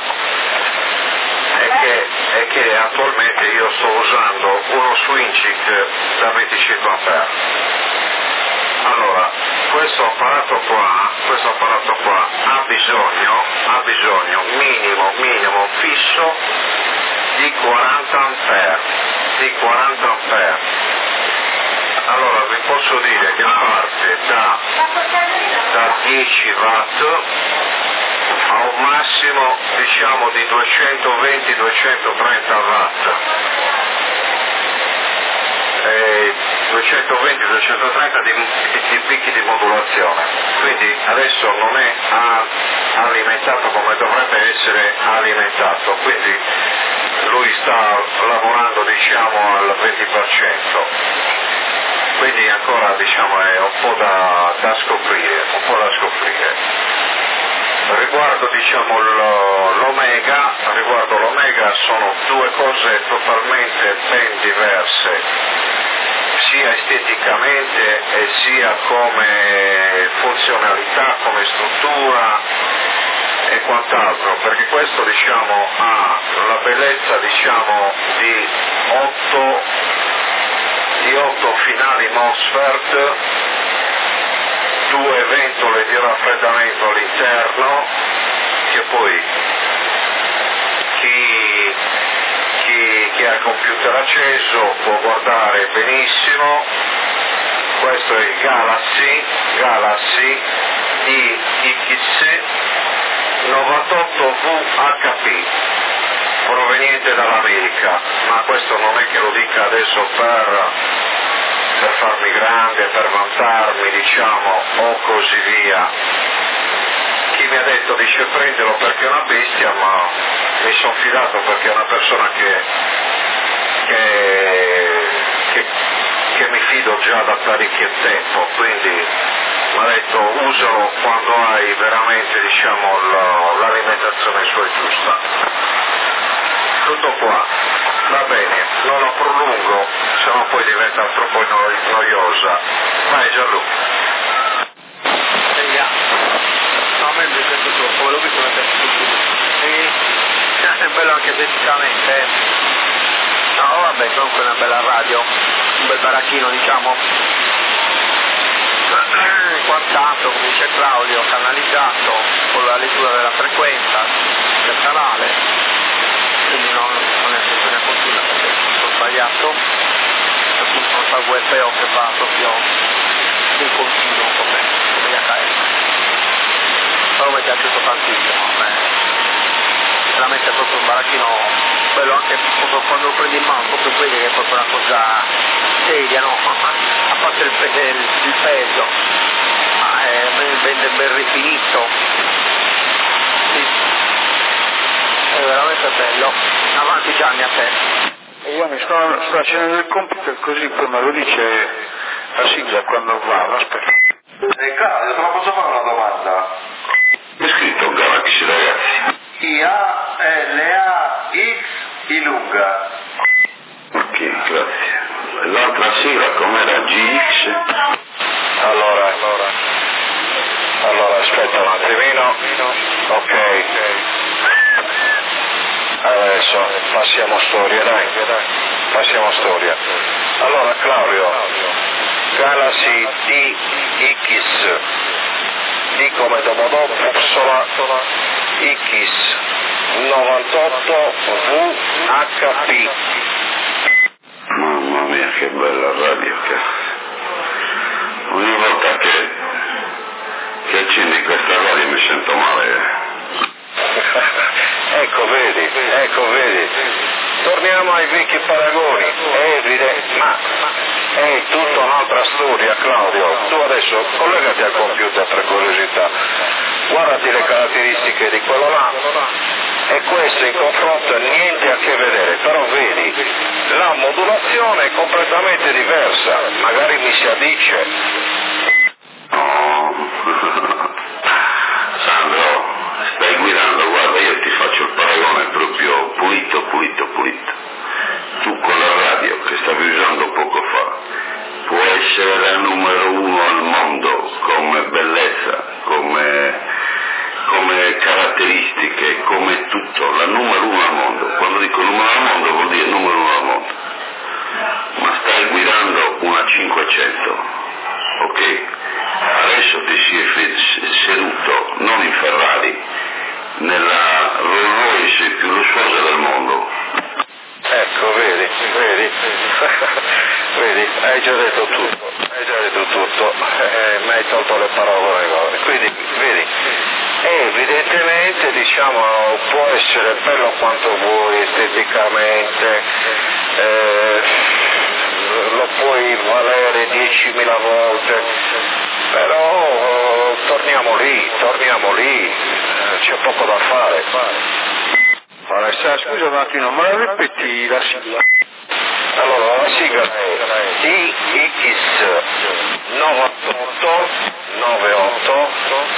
è che attualmente io sto usando uno switching da 25 A. Allora, questo apparato qua ha bisogno minimo fisso di 40 ampere. Allora vi posso dire che parte da 10 watt a un massimo diciamo di 220-230 watt. 220-230 di picchi di modulazione, quindi adesso non è alimentato come dovrebbe essere alimentato, quindi lui sta lavorando diciamo al 20%, quindi ancora diciamo è un po' da scoprire. Riguardo diciamo l'Omega sono due cose totalmente ben diverse, sia esteticamente e sia come funzionalità, come struttura e quant'altro, perché questo diciamo ha la bellezza diciamo di 8 finali MOSFET, 2 ventole di raffreddamento all'interno, che poi chi ha il computer acceso può guardare benissimo. Questo è il Galaxy IX 98 VHP, proveniente dall'America, ma questo non è che lo dica adesso per farmi grande, per vantarmi diciamo o così via. Chi mi ha detto dice prendelo perché è una bestia, ma mi sono fidato perché è una persona che mi fido già da parecchio tempo, quindi mi ha detto usalo quando hai veramente diciamo l'alimentazione sua giusta. Tutto qua, va bene, non lo prolungo, se no poi diventa troppo noiosa. Vai Gianluca. No, a me mi piace troppo, l'ho visto la testa è bello anche esteticamente. No, vabbè, comunque è una bella radio, un bel baracchino diciamo. Quant'altro, come dice Claudio, canalizzato con la lettura della frequenza del canale, quindi non è funzione continua perché sono sbagliato, appunto non fa VFO che fa proprio in continuo come HF. Però mi è piaciuto tantissimo, veramente veramente proprio un baracchino bello, anche proprio quando lo prendi in mano proprio vedi che è proprio una cosa seria, no? A parte il peso, è ben rifinito, sì, è veramente bello. Avanti Gianni, a te. Io mi sto facendo il computer così poi me lo dice la sigla quando va, aspetta. Claudio, te la posso fare una domanda? È scritto Galaxy, ragazzi. I-A-L-A-X I lunga. Ok, grazie. L'altra sera com'era GX? Allora aspetta un attimino, ok. Adesso passiamo storia, dai, passiamo storia. Allora Claudio, Galaxy DX, D come Domodossola, X 98 VHP. Mamma mia che bella radio, cazzo. Ogni volta che accendi questa radio mi sento male. Ecco vedi, torniamo ai vecchi paragoni, è evidente, ma è tutta un'altra storia Claudio, tu adesso collegati al computer per curiosità, guardati le caratteristiche di quello là, e questo in confronto niente a che vedere, però vedi, la modulazione è completamente diversa, magari mi si addice. No, Sandro, stai guidando, guarda, io ti faccio il paragone proprio pulito. Tu con la radio che stavi usando poco fa, può essere la numero 1 al mondo come bellezza, come caratteristiche, come tutto, la numero 1 al mondo. Quando dico numero al mondo vuol dire numero 1 al mondo. Ma stai guidando una 500, ok? Adesso ti sei seduto, non in Ferrari, nella Rolls Royce più lussuosa del mondo. Ecco, vedi, hai già detto tutto, mi hai tolto le parole, quindi vedi, evidentemente diciamo può essere bello quanto vuoi esteticamente, lo puoi valere 10.000 volte, però torniamo lì, c'è poco da fare. Scusa un attimo, ma la ripeti la sigla? Allora, la sigla è DX 9898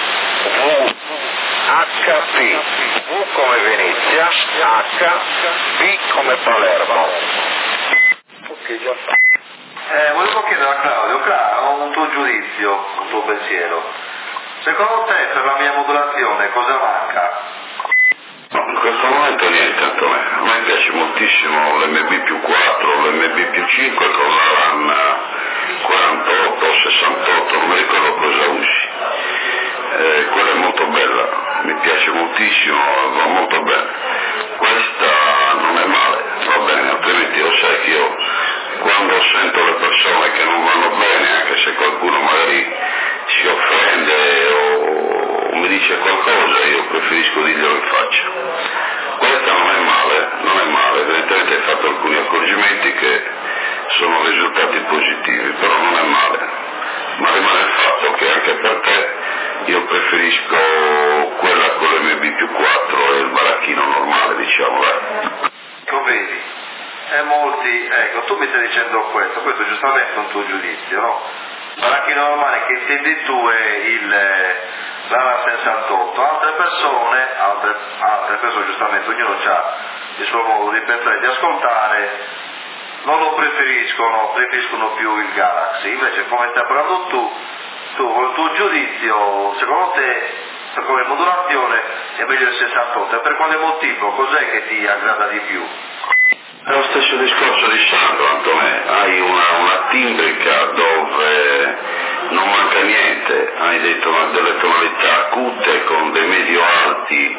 VHP, V come Venezia, H, P come Palermo. Ok, già fa. Volevo chiedere a Claudio, ho un tuo giudizio, un tuo pensiero. Secondo te per la mia modulazione cosa manca? No, in questo momento niente, Antonio. A me piace moltissimo l'MB più 4, l'MB più 5 con la RAM 48, 68, non mi ricordo cosa usi. Quella è molto bella, mi piace moltissimo, va molto bene. Questa non è male, va bene, altrimenti lo sai che io quando sento le persone che non vanno bene, anche se qualcuno magari si offende o mi dice qualcosa, io preferisco dirglielo in faccia. Questa non è male, evidentemente hai fatto alcuni accorgimenti che sono risultati positivi, però non è male. Ma rimane il fatto che anche per te io preferisco quella con l'MB più 4 e il baracchino normale, diciamo. Lo vedi? Molti, ecco, tu mi stai dicendo questo è giustamente un tuo giudizio, no? Baracchino normale che intendi tu è l'ANA 68, altre persone giustamente, ognuno ha il suo modo di pensare e di ascoltare, non lo preferiscono più il Galaxy, invece come stai parlando tu con il tuo giudizio, secondo te come modulazione è meglio il 68, e per quale motivo? Cos'è che ti aggrada di più? È lo stesso discorso di Sandro, Antonio, hai una timbrica dove non manca niente, hai delle tonalità acute con dei medio alti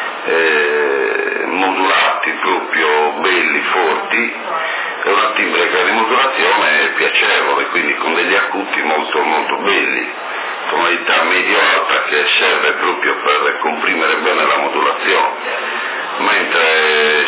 modulati proprio belli, forti, e una timbrica di modulazione piacevole, quindi con degli acuti molto molto belli, tonalità medio alta che serve proprio per comprimere bene la modulazione. Mentre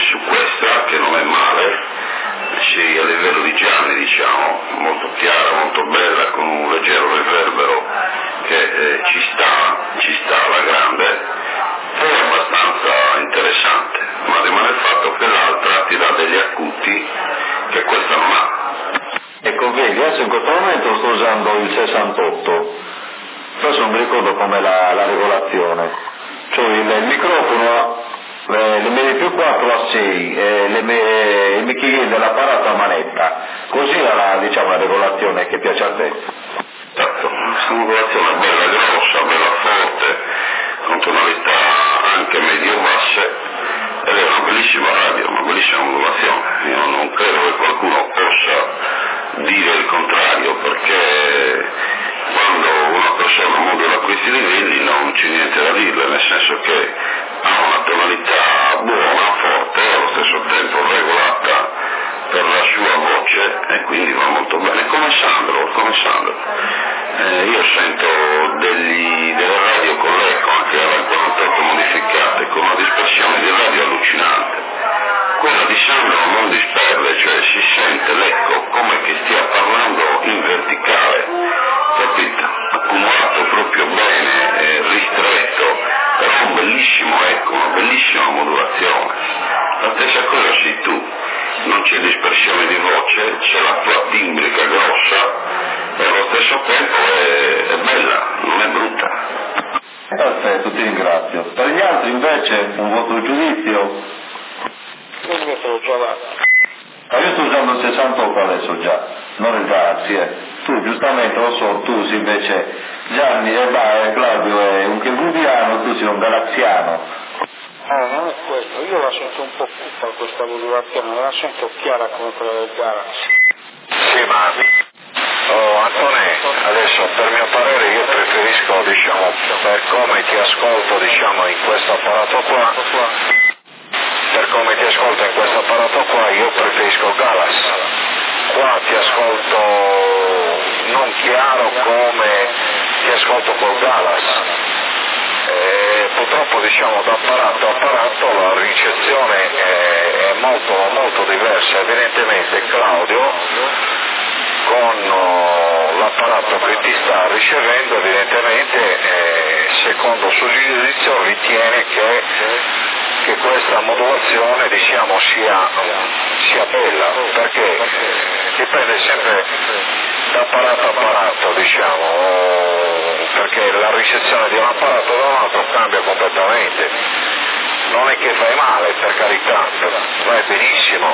su questa, che non è male, sia a livello di Gianni, diciamo, molto chiara, molto bella, con un leggero riverbero che ci sta alla grande, è abbastanza interessante, ma rimane il fatto che l'altra ti dà degli acuti che questa non ha. Ecco, vedi, adesso in questo momento sto usando il 68, adesso non mi ricordo com'è la regolazione, cioè il microfono le medie più 4 a 6, il mic dell'apparato a manetta, così è diciamo, la regolazione che piace a te. Esatto, questa modulazione bella grossa, bella forte, con tonalità anche medio-basse, ed è una bellissima radio, una bellissima modulazione. Io non credo che qualcuno possa dire il contrario, perché quando una persona modula a questi livelli non c'è niente da dirle, nel senso che ha una tonalità buona, forte, e allo stesso tempo regolata per la sua voce, e quindi va molto bene, come Sandro. Io sento delle radio con l'eco, anche alla 48 modificate, con una dispersione di radio allucinante. Quella di Sandro non disperde, cioè si sente l'eco come che stia parlando in verticale, capito? Accumulato proprio bene, ristretto, però un bellissimo eco, una bellissima modulazione. La stessa cosa sei tu, non c'è dispersione di voce, c'è la tua timbrica grossa e allo stesso tempo è bella, non è brutta. Perfetto, ti ringrazio. Per gli altri invece un vostro giudizio? Io te l'ho già dato. Io sto usando il 68 adesso già, non il Galaxy. Tu giustamente lo so, tu sei invece Gianni e Claudio è un cherubiano, tu sei un galaxiano. Non è questo, io la sento un po' cupa questa modulazione, non la sento chiara come quella del Galaxy. Sì, ma Antonè, adesso per mio parere io preferisco, diciamo, per come ti ascolto, diciamo, in questo apparato qua, io preferisco Galaxy. Qua ti ascolto non chiaro come ti ascolto col Galaxy. Purtroppo, diciamo, da apparato a apparato la ricezione è molto, molto diversa. Evidentemente Claudio, con l'apparato che ti sta ricevendo, evidentemente, secondo il suo giudizio, ritiene che questa modulazione, diciamo, sia bella, perché dipende sempre da apparato a apparato, diciamo, perché la ricezione di un apparato da un altro cambia completamente. Non è che fai male, per carità, vai benissimo.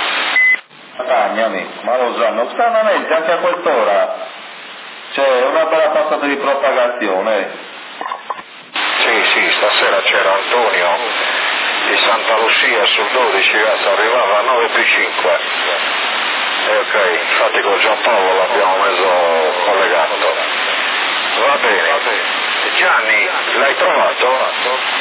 Ma lo sanno, stranamente anche a quest'ora c'è una bella passata di propagazione. Sì, stasera c'era Antonio di Santa Lucia sul 12, arrivava a 9+5. Ok, infatti con Giampaolo l'abbiamo messo collegato. Va bene. Gianni, l'hai trovato?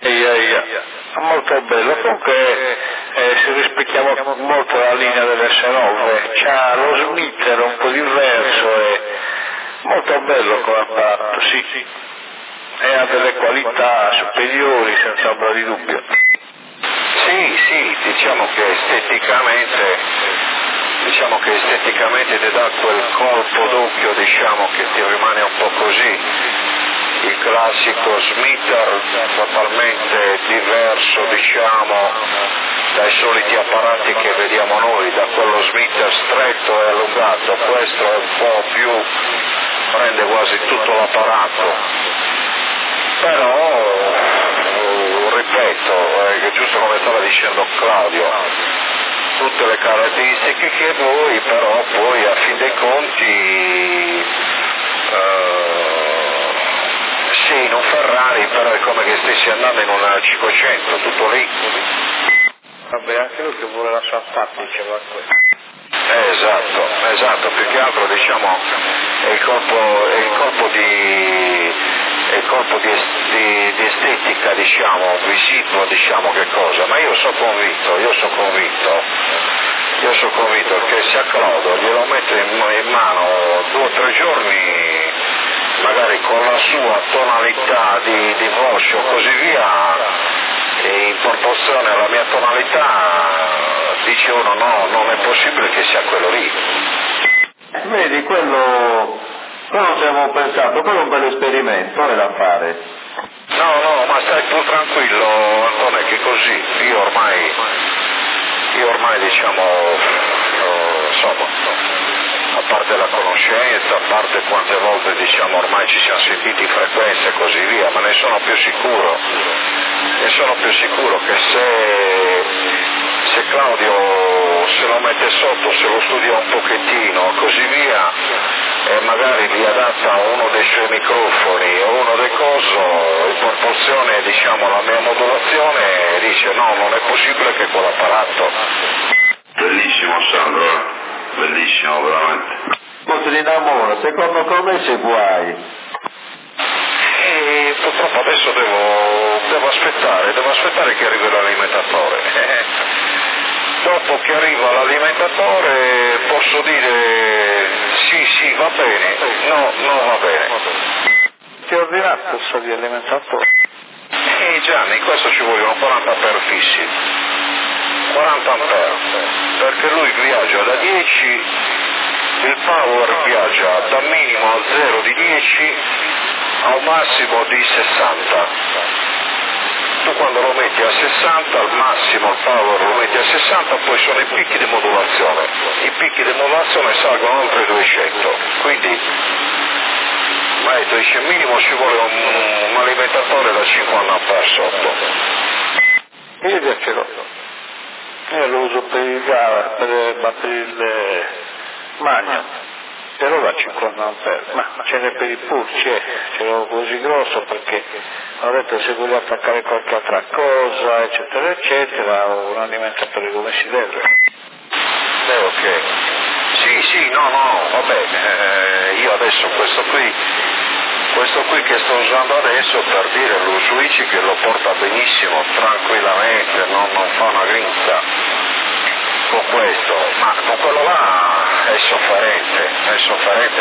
Molto bello, comunque si rispecchiava molto la linea dell'S9, c'ha lo smitter un po' diverso e molto bello come apparato, sì, e ha delle qualità superiori senza ombra di dubbio. Sì, diciamo che esteticamente ti dà quel colpo d'occhio, diciamo, che ti rimane un po' così. Il classico smitter totalmente diverso, diciamo, dai soliti apparati che vediamo noi, da quello smitter stretto e allungato. Questo è un po' più, prende quasi tutto l'apparato, però ripeto, giusto come stava dicendo Claudio, tutte le caratteristiche che vuoi, però poi a fin dei conti sì, in un Ferrari, però è come che stessi andando in una 500, tutto lì. Vabbè, anche lui che vuole la sua parte diceva questo. Esatto, più che altro, diciamo, è il colpo di estetica, diciamo, visivo, diciamo, che cosa, ma io sono convinto che se a Claudio glielo metto in mano 2 o 3 giorni, magari con la sua tonalità di voce o così via, e in proporzione alla mia tonalità, sì o no, non è possibile che sia quello lì. Vedi, quello abbiamo pensato, quello è un bel esperimento, è da fare. No, ma stai tu tranquillo, Antonio, che così, io ormai diciamo, insomma, a parte la conoscenza, a parte quante volte diciamo ormai ci siamo sentiti in frequenza e così via, ma ne sono più sicuro che se Claudio se lo mette sotto, se lo studia un pochettino e così via, e magari gli adatta uno dei suoi microfoni o uno dei coso in proporzione diciamo alla mia modulazione, e dice no, non è possibile che quell'apparato. Bellissimo Sandro, bellissimo veramente. Poi si innamora, secondo me c'è guai. E purtroppo adesso devo aspettare che arrivi l'alimentatore. Dopo che arriva l'alimentatore posso dire sì va bene, no va bene. Ti ho ordinato questo di alimentatore? Gianni, questo ci vogliono 40 ampere fissi, 40 ampere, perché lui viaggia da 10, il power viaggia da minimo a 0 di 10 al massimo di 60. Tu quando lo metti a 60, al massimo il power lo metti a 60, poi sono i picchi di modulazione. I picchi di modulazione salgono oltre 200, quindi maestro dice minimo ci vuole un alimentatore da 50 ampere sotto. Io già ce l'ho. Io lo uso per il magno. Ce l'ho da 50 ampere, ma ce n'è per il pulce, ce l'ho così grosso perché ho detto se voglio attaccare qualche altra cosa, eccetera, eccetera, ho un alimentatore come si deve. Ok. Sì, no, vabbè, io adesso questo qui che sto usando adesso per dire lo switch che lo porta benissimo, tranquillamente, non fa una grinza con questo, ma con quello là è sofferente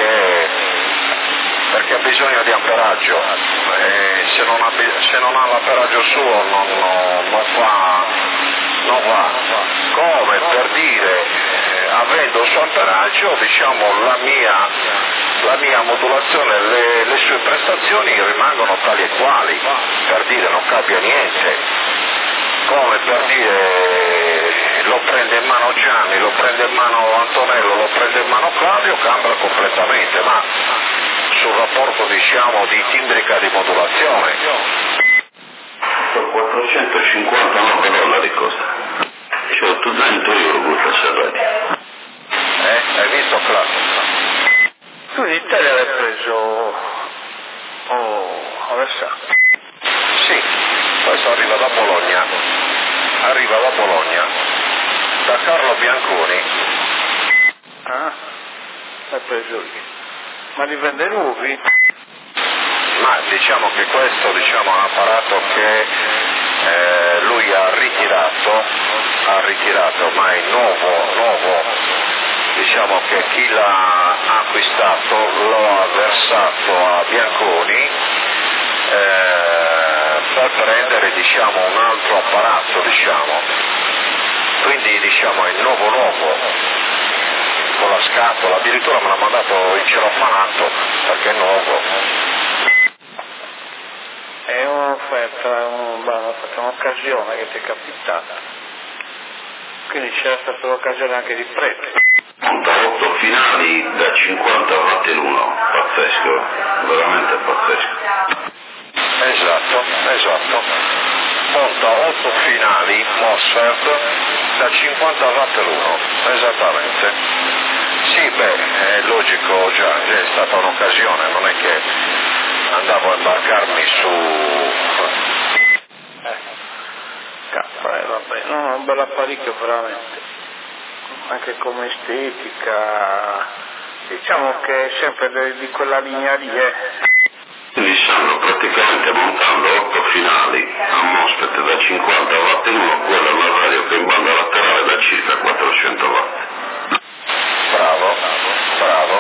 perché ha bisogno di amperaggio, se non ha l'amperaggio suo non va, come per dire, avendo il suo amperaggio diciamo la mia modulazione, le sue prestazioni rimangono tali e quali, per dire non cambia niente, come per dire lo prende in mano Gianni, lo prende in mano Antonello, lo prende in mano Claudio, cambia completamente, ma sul rapporto diciamo di timbrica di modulazione. 459 dollari costa, c'è 800 euro questa serrati. Hai visto Claudio? Tu in Italia l'hai preso Alessandro? Sì, questo arriva da Bologna, da Carlo Bianconi. Ah, l'hai preso lì. Ma li vende nuovi? Ma diciamo che questo diciamo, è un apparato che lui ha ritirato, ma è nuovo, diciamo che chi l'ha acquistato lo ha versato a Bianconi per prendere diciamo, un altro apparato, diciamo. Quindi diciamo è nuovo, con la scatola, addirittura me l'ha mandato in celofanato perché è nuovo. È un'offerta, un'occasione che ti è capitata. Quindi c'era stata l'occasione anche di prezzo. 8 finali da 50 watt l'uno, pazzesco, veramente pazzesco. Esatto. Porta 8 finali MOSFET da 50 watt l'uno, esattamente. Sì, è logico, già è stata un'occasione, non è che andavo a imbarcarmi su... Vabbè, no, è un bel apparecchio veramente, anche come estetica, diciamo che è sempre di quella linea lì, Quindi stanno praticamente montando 8 finali a MOSFET da 50 watt l'uno, quello è una radio che in banda laterale da circa 400 watt. Bravo,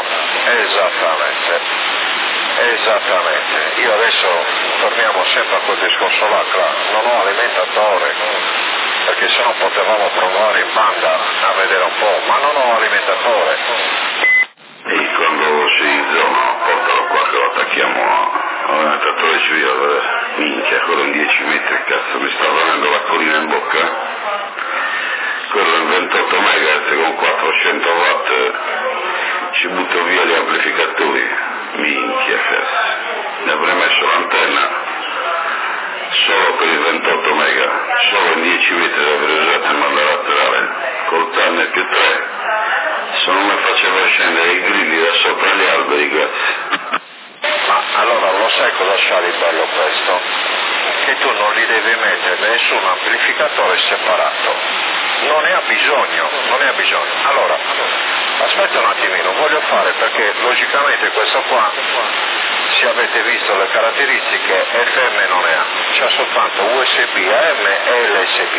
esattamente. Io adesso torniamo sempre a quel discorso là, non ho alimentatore, perché perché sennò potevamo provare in banda a vedere un po', ma non ho alimentatore. E quando sei in zona, portalo qua che lo attacchiamo all'alimentatore civile, minchia, quello in 10 metri, cazzo, mi sta venendo la collina in bocca. Quello in 28 MHz con 400 watt ci butto via gli amplificatori, minchia cazzo, ne avrei messo l'antenna solo per il 28 mega, solo in 10 metri da aver usato il mando laterale, col tunnel più 3, se non mi faceva scendere i grilli da sopra gli alberi, cazzo. Ma allora lo sai cosa c'ha di bello questo? Che tu non li devi mettere nessun amplificatore separato. Non ne ha bisogno. Allora, aspetta un attimino, voglio fare perché logicamente questo qua, se avete visto le caratteristiche, FM non ne ha, c'ha soltanto USB, AM e LSB.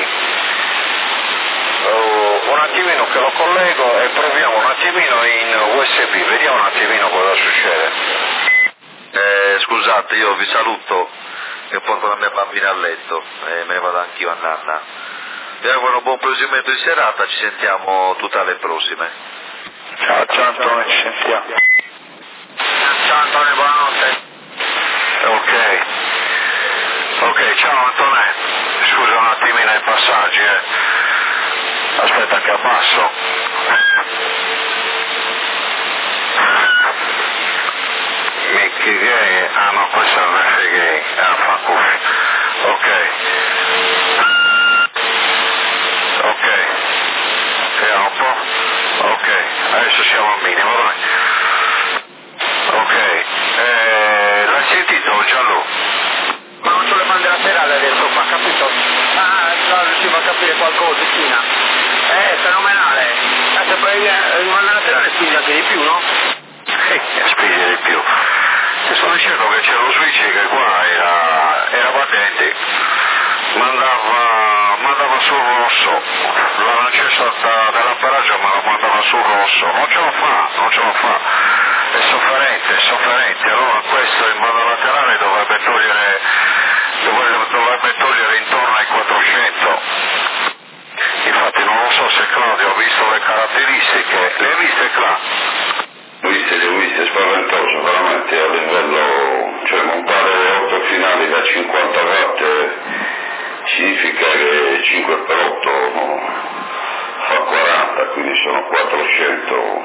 Un attimino che lo collego e proviamo un attimino in USB, vediamo un attimino cosa succede. Scusate, io vi saluto e porto la mia bambina a letto e me ne vado anch'io a nanna. Vi auguro un buon proseguimento di serata, ci sentiamo tutte alle prossime. Ciao Antonio, ci sentiamo. Ciao Antonio, buonanotte. Ok, ciao Antonio, scusa un attimino i passaggi, aspetta che abbasso. Mickey Gay, ah no, questo è il Murphy Gay, fa cuffia. Ok, vediamo un po', ok, adesso siamo al minimo, dai. Ok, l'hai sentito Gianlu? Ma non sulle bande laterali adesso, ma capito? Ah, riuscivo a capire qualcosina. Fenomenale. Se poi il bande laterale spinge anche di più, no? Spinge di più. Ti sto dicendo che c'è lo switch che qua era battente, mandava sul rosso, la lancetta dell'apparaggio ma lo mandava sul rosso, non ce lo fa, è sofferente, allora questo in banda laterale dovrebbe togliere intorno ai 400. Infatti non lo so se Claudio ha visto le caratteristiche, le hai viste Claudio? Le ho viste, spaventoso, veramente a livello, cioè montare 8 finali da 50 watt significa che 5 per 8 fa 40, quindi sono 400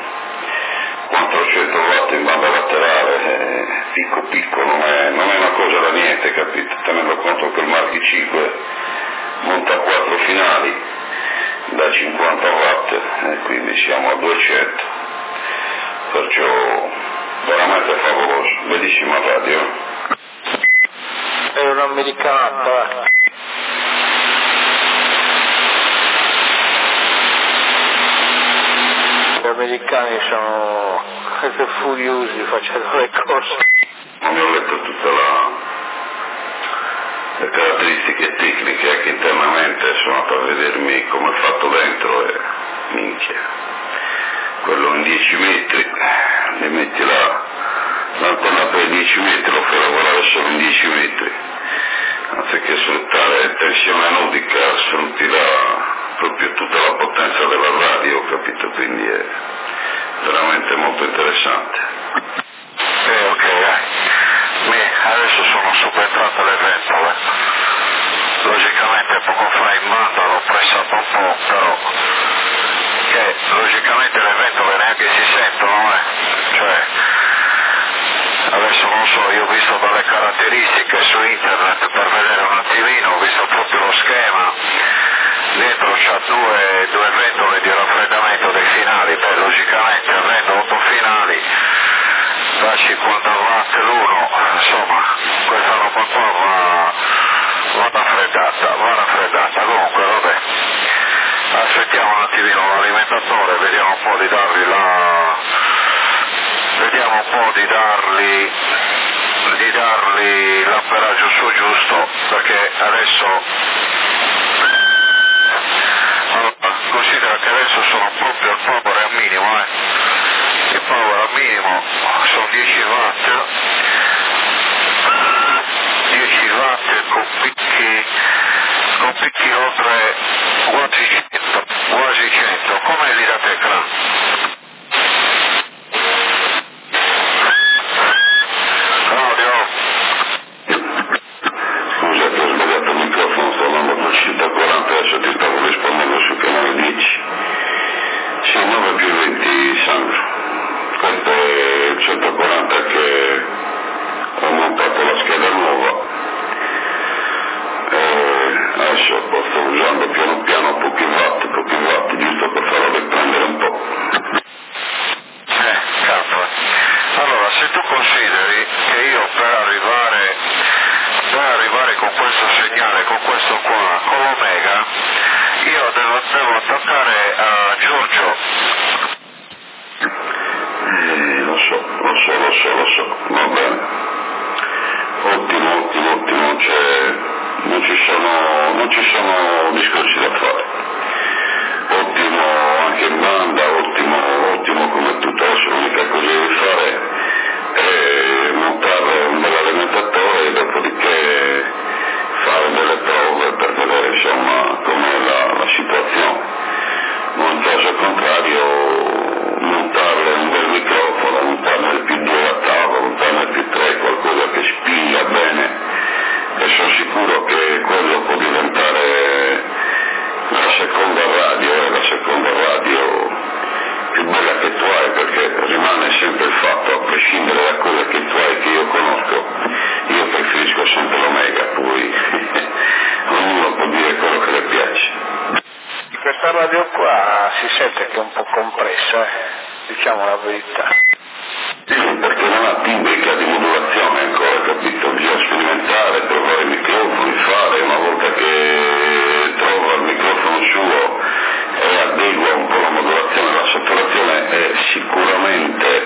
watt in banda laterale, picco, non è una cosa da niente, capito? Tenendo conto che il Marchi 5 monta 4 finali da 50 watt, quindi siamo a 200. Perciò veramente favoloso, bellissima radio. È un'americanata. Gli americani sono furiosi facendo le cose. Non ho letto tutte le caratteristiche tecniche, anche internamente sono andato a vedermi come è fatto dentro e minchia. Quello in 10 metri, ne metti l'antenna per 10 metri, lo fai lavorare solo in 10 metri, anziché sfruttare tensione anodica, sfrutti proprio tutta la potenza della radio, capito? Quindi è veramente molto interessante. Ok, adesso sono subentrato alle ventole, logicamente poco fa in banda l'ho pressato un po', però che logicamente le ventole neanche si sentono, cioè adesso non so, io ho visto dalle caratteristiche su internet per vedere un attimino, ho visto proprio lo schema, dentro c'ha due ventole di raffreddamento dei finali, logicamente avendo 8 finali da 50 watt l'uno, insomma questa roba qua va raffreddata, comunque vabbè. Aspettiamo un attimino l'alimentatore, vediamo un po' di dargli l'amperaggio su giusto, perché adesso considera che adesso sono proprio il power al minimo, il power al minimo sono 10 watt con picchi oltre te, Clan. Claudio? Scusa che ho sbagliato il microfono, sto andando con 140, adesso ti stavo rispondendo sul canale 10. Sì, 9+20 Sandro. Questo è il 140 che ho montato la scheda nuova. Adesso sto usando piano piano pochi watt, giusto per farlo riprendere un po'. Cazzo. Allora, se tu consideri che io per arrivare con questo segnale, con questo qua, con l'Omega, io devo attaccare a Giorgio. Lo so, va bene. Ottimo, non ci sono discorsi da fare. Ottimo anche in banda, ottimo come tutto. Adesso l'unica cosa che devi fare è montare un bel alimentatore e dopodiché fare delle prove per vedere insomma com'è la situazione. Ma in caso contrario montarle un bel microfono, montarne il P2 a tavola, montarne il P3, qualcosa che spinga bene, e sono sicuro che quello può diventare la seconda radio più bella che tu hai, perché rimane sempre il fatto, a prescindere da quella che tu hai che io conosco, io preferisco sempre l'Omega, poi ognuno può dire quello che le piace. Questa radio qua si sente che è un po' compressa, diciamo la verità. Sì, perché non ha timbrica di modulazione ancora, capito? Bisogna sperimentare, trovare i microfoni, fare, una volta che trova il microfono suo e adegua un po' la modulazione, la saturazione, è sicuramente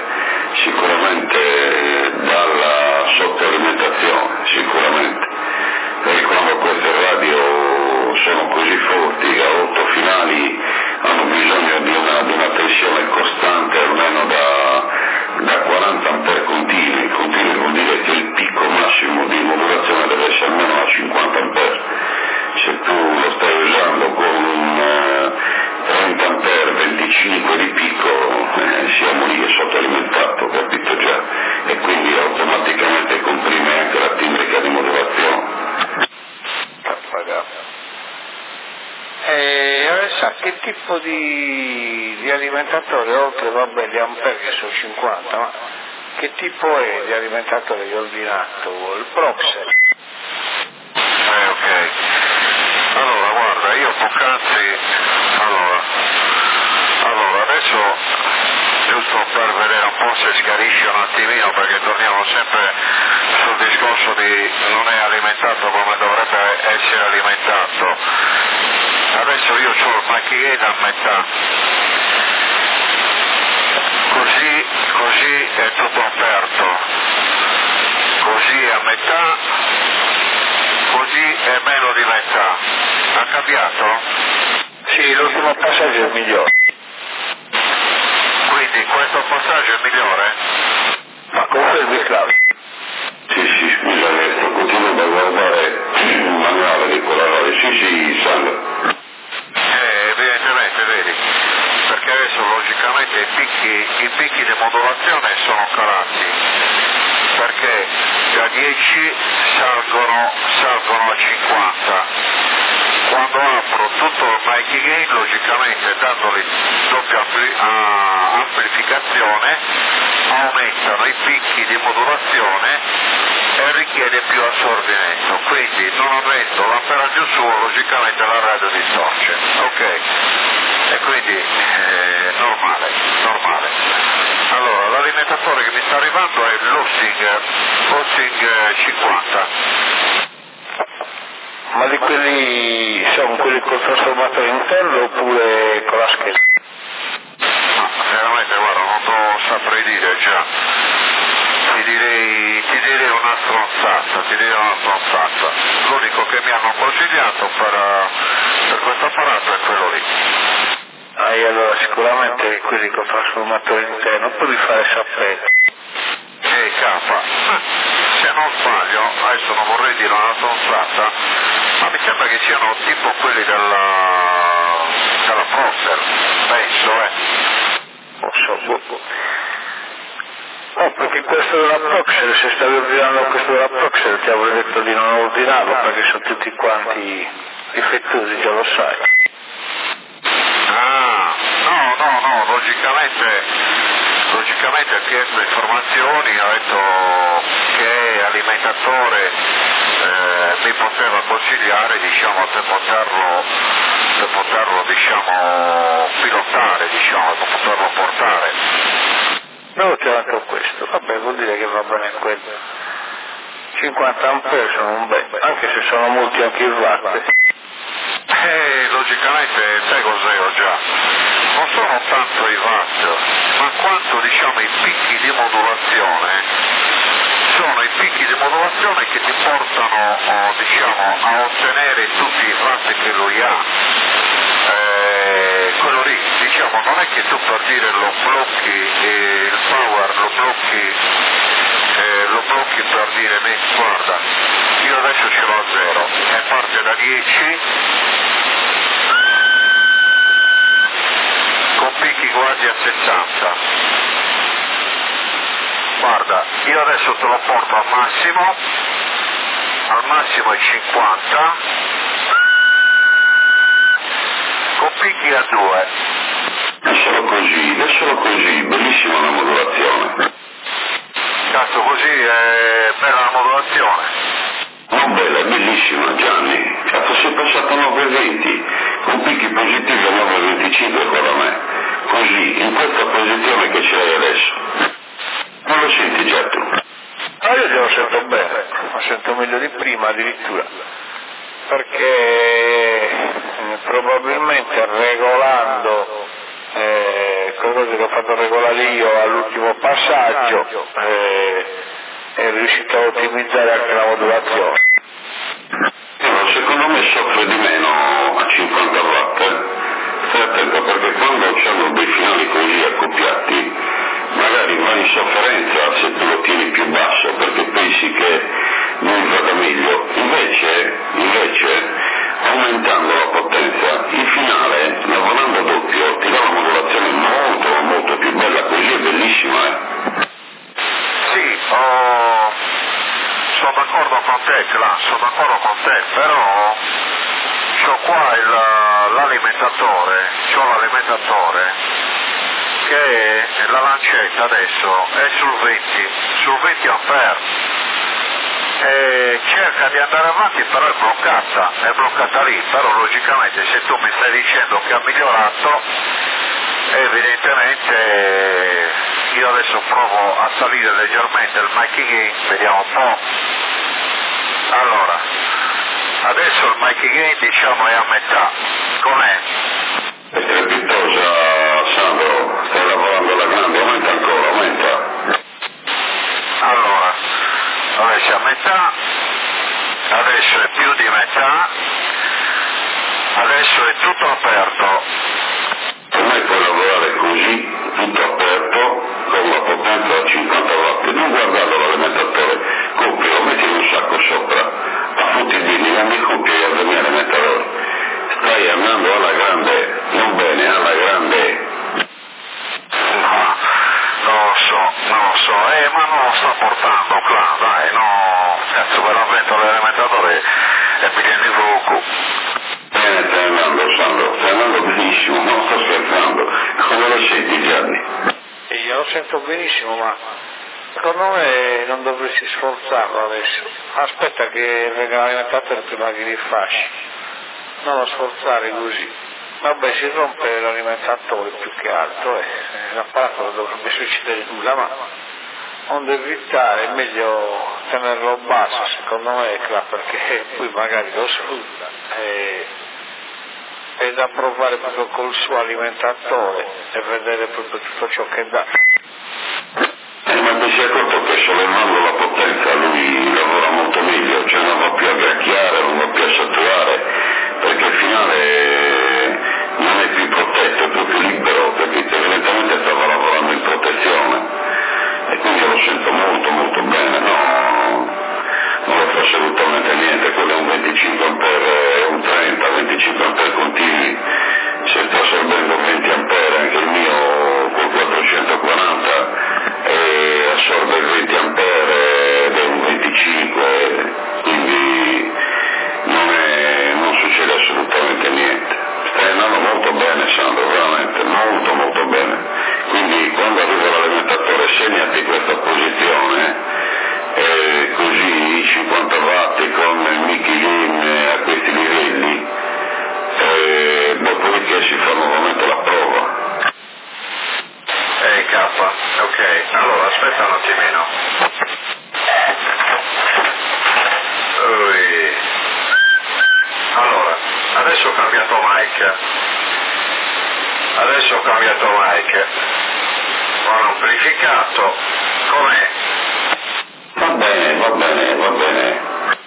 dalla sottoalimentazione, sicuramente. Perché quando queste radio sono così forti, a 8 finali, hanno bisogno di una tensione costante, almeno da 40 ampere continui vuol dire che il picco massimo di modulazione deve essere almeno a 50 ampere. Se tu lo stai usando con un 30 ampere, 25 di picco, siamo lì, è sottoalimentato, capito già? E quindi automaticamente comprime anche la timbrica di modulazione. E adesso che tipo di alimentatore, oltre vabbè gli ampere che sono 50, ma che tipo è di alimentatore che ho ordinato? Il Proxer? Ok. Allora guarda, io poc'anzi, allora adesso giusto per vedere un po' se schiarisce un attimino, perché torniamo sempre sul discorso di non è alimentato come dovrebbe essere alimentato. Adesso io ho il Macchigate a metà, così è tutto aperto, così a metà, così è meno di metà. Ha cambiato? Sì, l'ultimo passaggio è il migliore. Quindi questo passaggio è migliore? Ma confermi, Claudio? Sì, scusa, sto continuando a guardare il manuale di quella radio. Sì, Sandro. Evidentemente, vedi, perché adesso logicamente i picchi di modulazione sono calati, perché da 10 salgono a 50. Quando apro tutto il Macchigate, logicamente dandogli doppia amplificazione, aumentano i picchi di modulazione e richiede più assorbimento, quindi non avendo l'amperaggio suo, logicamente la radio distorce, ok? E quindi normale. Allora, l'alimentatore che mi sta arrivando è l'Hosting 50. Ma di quelli sono quelli col trasformatore interno oppure con la scheda? No, veramente guarda, non lo saprei dire già. Ti direi una stronzata. L'unico che mi hanno consigliato per questo apparato è quello lì. E allora sicuramente quelli col trasformatore interno, poi li fare sapere. Se non sbaglio, adesso non vorrei dire una stronzata, ma mi sembra che siano tipo quelli della Proxer, penso. adesso, Non so, no, perché questo della Proxer, se stavi ordinando questo della Proxer ti avrei detto di non ordinarlo perché sono tutti quanti difettosi, già lo sai. No, logicamente ha chiesto informazioni, ha detto che alimentatore mi poteva consigliare, diciamo, per poterlo diciamo, pilotare, diciamo, per poterlo portare. No, c'è anche questo, vabbè, vuol dire che va bene quello. 50 ampere sono un bel, anche se sono molti anche i watt. Logicamente, sai cos'è già? Non sono tanto i watt, ma quanto diciamo i picchi di modulazione, sono i picchi di modulazione che ti portano diciamo, a ottenere tutti i watt che lui ha. Quello lì, diciamo, non è che tu per dire lo blocchi il power, lo blocchi per dire guarda, io adesso ce l'ho a 0 e parte da 10 con picchi quasi a 60. Guarda, io adesso te lo porto al massimo è 50, con picchi a 2. Lascialo così, bellissima la modulazione. Cazzo, così è bella la modulazione. Non bella, è bellissima, Gianni. Cazzo, sei passato a 9,20, con picchi positivi a 9,25 qua da me. Così, in questa posizione che ce l'hai adesso. Non lo senti già tu? Io te lo sento bene, lo sento meglio di prima addirittura, perché probabilmente regolando cosa che ho fatto regolare io all'ultimo passaggio è riuscito a ottimizzare anche la modulazione. Secondo me soffre di meno a 50 watt. Stai attento perché quando c'hanno dei finali così accoppiati magari vai in sofferenza se tu lo tieni più basso perché pensi che non vada meglio, invece aumentando la potenza il finale lavorando doppio ti dà una modulazione molto più bella, così è bellissima. Sì, sono d'accordo con te, però c'ho qua l'alimentatore che la lancetta adesso è sul 20 ampere e cerca di andare avanti, però è bloccata lì, però logicamente se tu mi stai dicendo che ha migliorato, evidentemente io adesso provo a salire leggermente il mic gain, vediamo un po'. Allora, adesso il mic gain diciamo è a metà, com'è? È strepitosa, Sandro, stai lavorando alla grande, aumenta ancora, aumenta. Allora, adesso è a metà, adesso è più di metà, adesso è tutto aperto. Ormai puoi lavorare così, tutto aperto, con la potenza a 50 watt, non guardando l'alimentatore, compilo, metti un sacco sopra, affutti di dinami, compili al mio alimentatore. Stai andando alla grande, non bene, alla grande. No, non lo so, ma non lo sta portando qua, dai, no, cazzo, per l'avvento dell'alimentatore è pieno di fuoco. Bene, stai andando, Sandro, stai andando benissimo, non sto scherzando. Come lo senti, Gianni? Io lo sento benissimo, ma secondo me non dovresti sforzarlo adesso. Aspetta che venga l'alimentatore prima che li fasci. Non lo sforzare così. Vabbè, si rompe l'alimentatore più che altro, l'apparato non dovrebbe succedere nulla, ma onde evitare è meglio tenerlo basso, secondo me, perché poi magari lo sfrutta è da provare proprio col suo alimentatore e vedere proprio tutto ciò che dà. Ma ti sei accorto che sollevando la potenza lui lavora molto meglio, cioè non va più a gracchiare, non va più a saturare, perché il finale non è più protetto, è proprio libero, capito? Evidentemente stava lavorando in protezione e quindi lo sento molto bene, no, non lo fa assolutamente niente, quello è un 25 ampere, un 30, 25 ampere continui, se sta assorbendo 20 ampere anche bene Sandro, veramente, molto molto bene. Quindi quando arriva l'alimentatore segnati questa posizione, così i 50 watt con il Mickey Game a questi livelli, dopodiché si fa nuovamente la prova. K, ok, allora aspetta un attimino. Allora, adesso ho cambiato mic, ho amplificato, com'è? Va bene.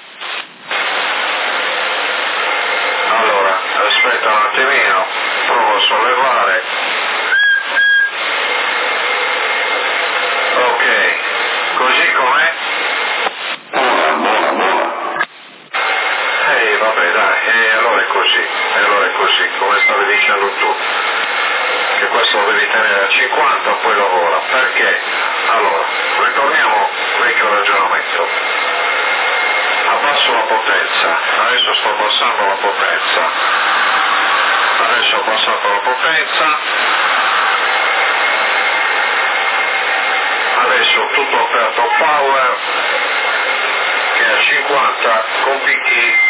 Allora, aspetta un attimino, provo a sollevare. Ok, così com'è? Buona. Vabbè dai, allora è così, come stavi dicendo tu, che questo lo devi tenere a 50, poi lavora, perché? Allora, ritorniamo vecchio ragionamento, abbasso la potenza, adesso sto abbassando la potenza, adesso ho abbassato la potenza, adesso tutto aperto power, che è a 50 con picchi,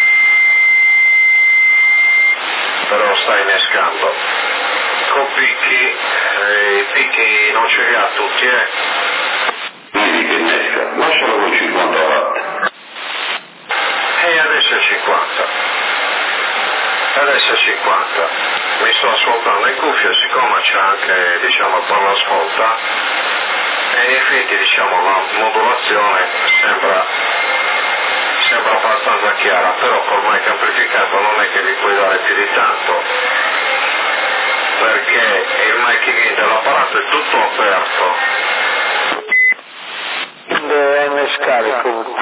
però sta innescando con picchi, i picchi non ce li ha tutti, Vedi che innesca, lascialo con 50 watt. E adesso è 50, mi sto ascoltando in cuffia, siccome c'è anche, diciamo, per l'ascolta, e in effetti, diciamo, la modulazione sembra abbastanza chiara, però col mic amplificato non è che gli puoi dare più di tanto, perché il mic dell'apparato è tutto aperto. Deve innescare comunque.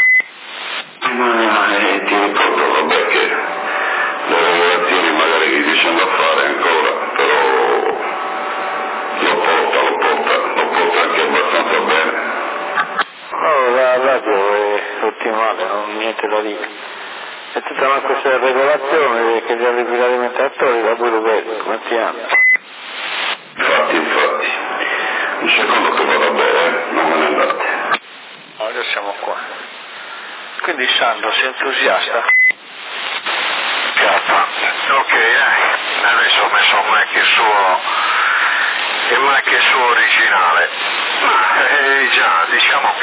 Ti ricordo, vabbè, che le regolazioni magari che riescono a fare ancora, però lo porta anche abbastanza bene. La radio è ottimale, non niente da dire. È tutta una questione di regolazione, che gli arrivi l'alimentatori, da pure vedi come ti hanno. Infatti, un secondo che vado a bere, non me ne andate. Ora siamo qua. Quindi Sandro, sei entusiasta? Ok, adesso ho messo il mic suo originale. Già, diciamo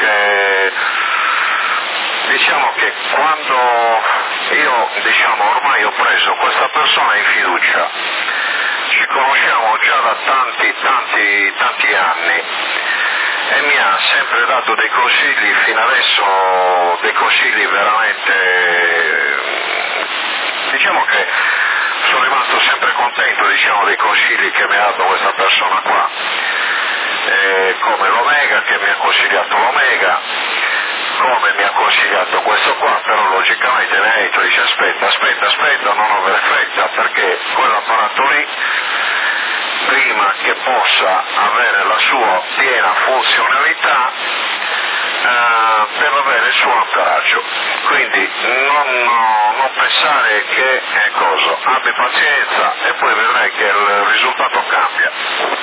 che quando io, diciamo, ormai ho preso questa persona in fiducia, ci conosciamo già da tanti anni, e mi ha sempre dato dei consigli, fino adesso dei consigli veramente, diciamo che sono rimasto sempre contento, diciamo, dei consigli che mi ha dato questa persona qua, come l'Omega, che mi ha consigliato l'Omega, come mi ha consigliato questo qua, però logicamente mi ha detto, dice aspetta, non avere fretta, perché quell'apparato lì, prima che possa avere la sua piena funzionalità, deve avere il suo amperaggio, quindi non pensare che abbi pazienza e poi vedrai che il risultato cambia.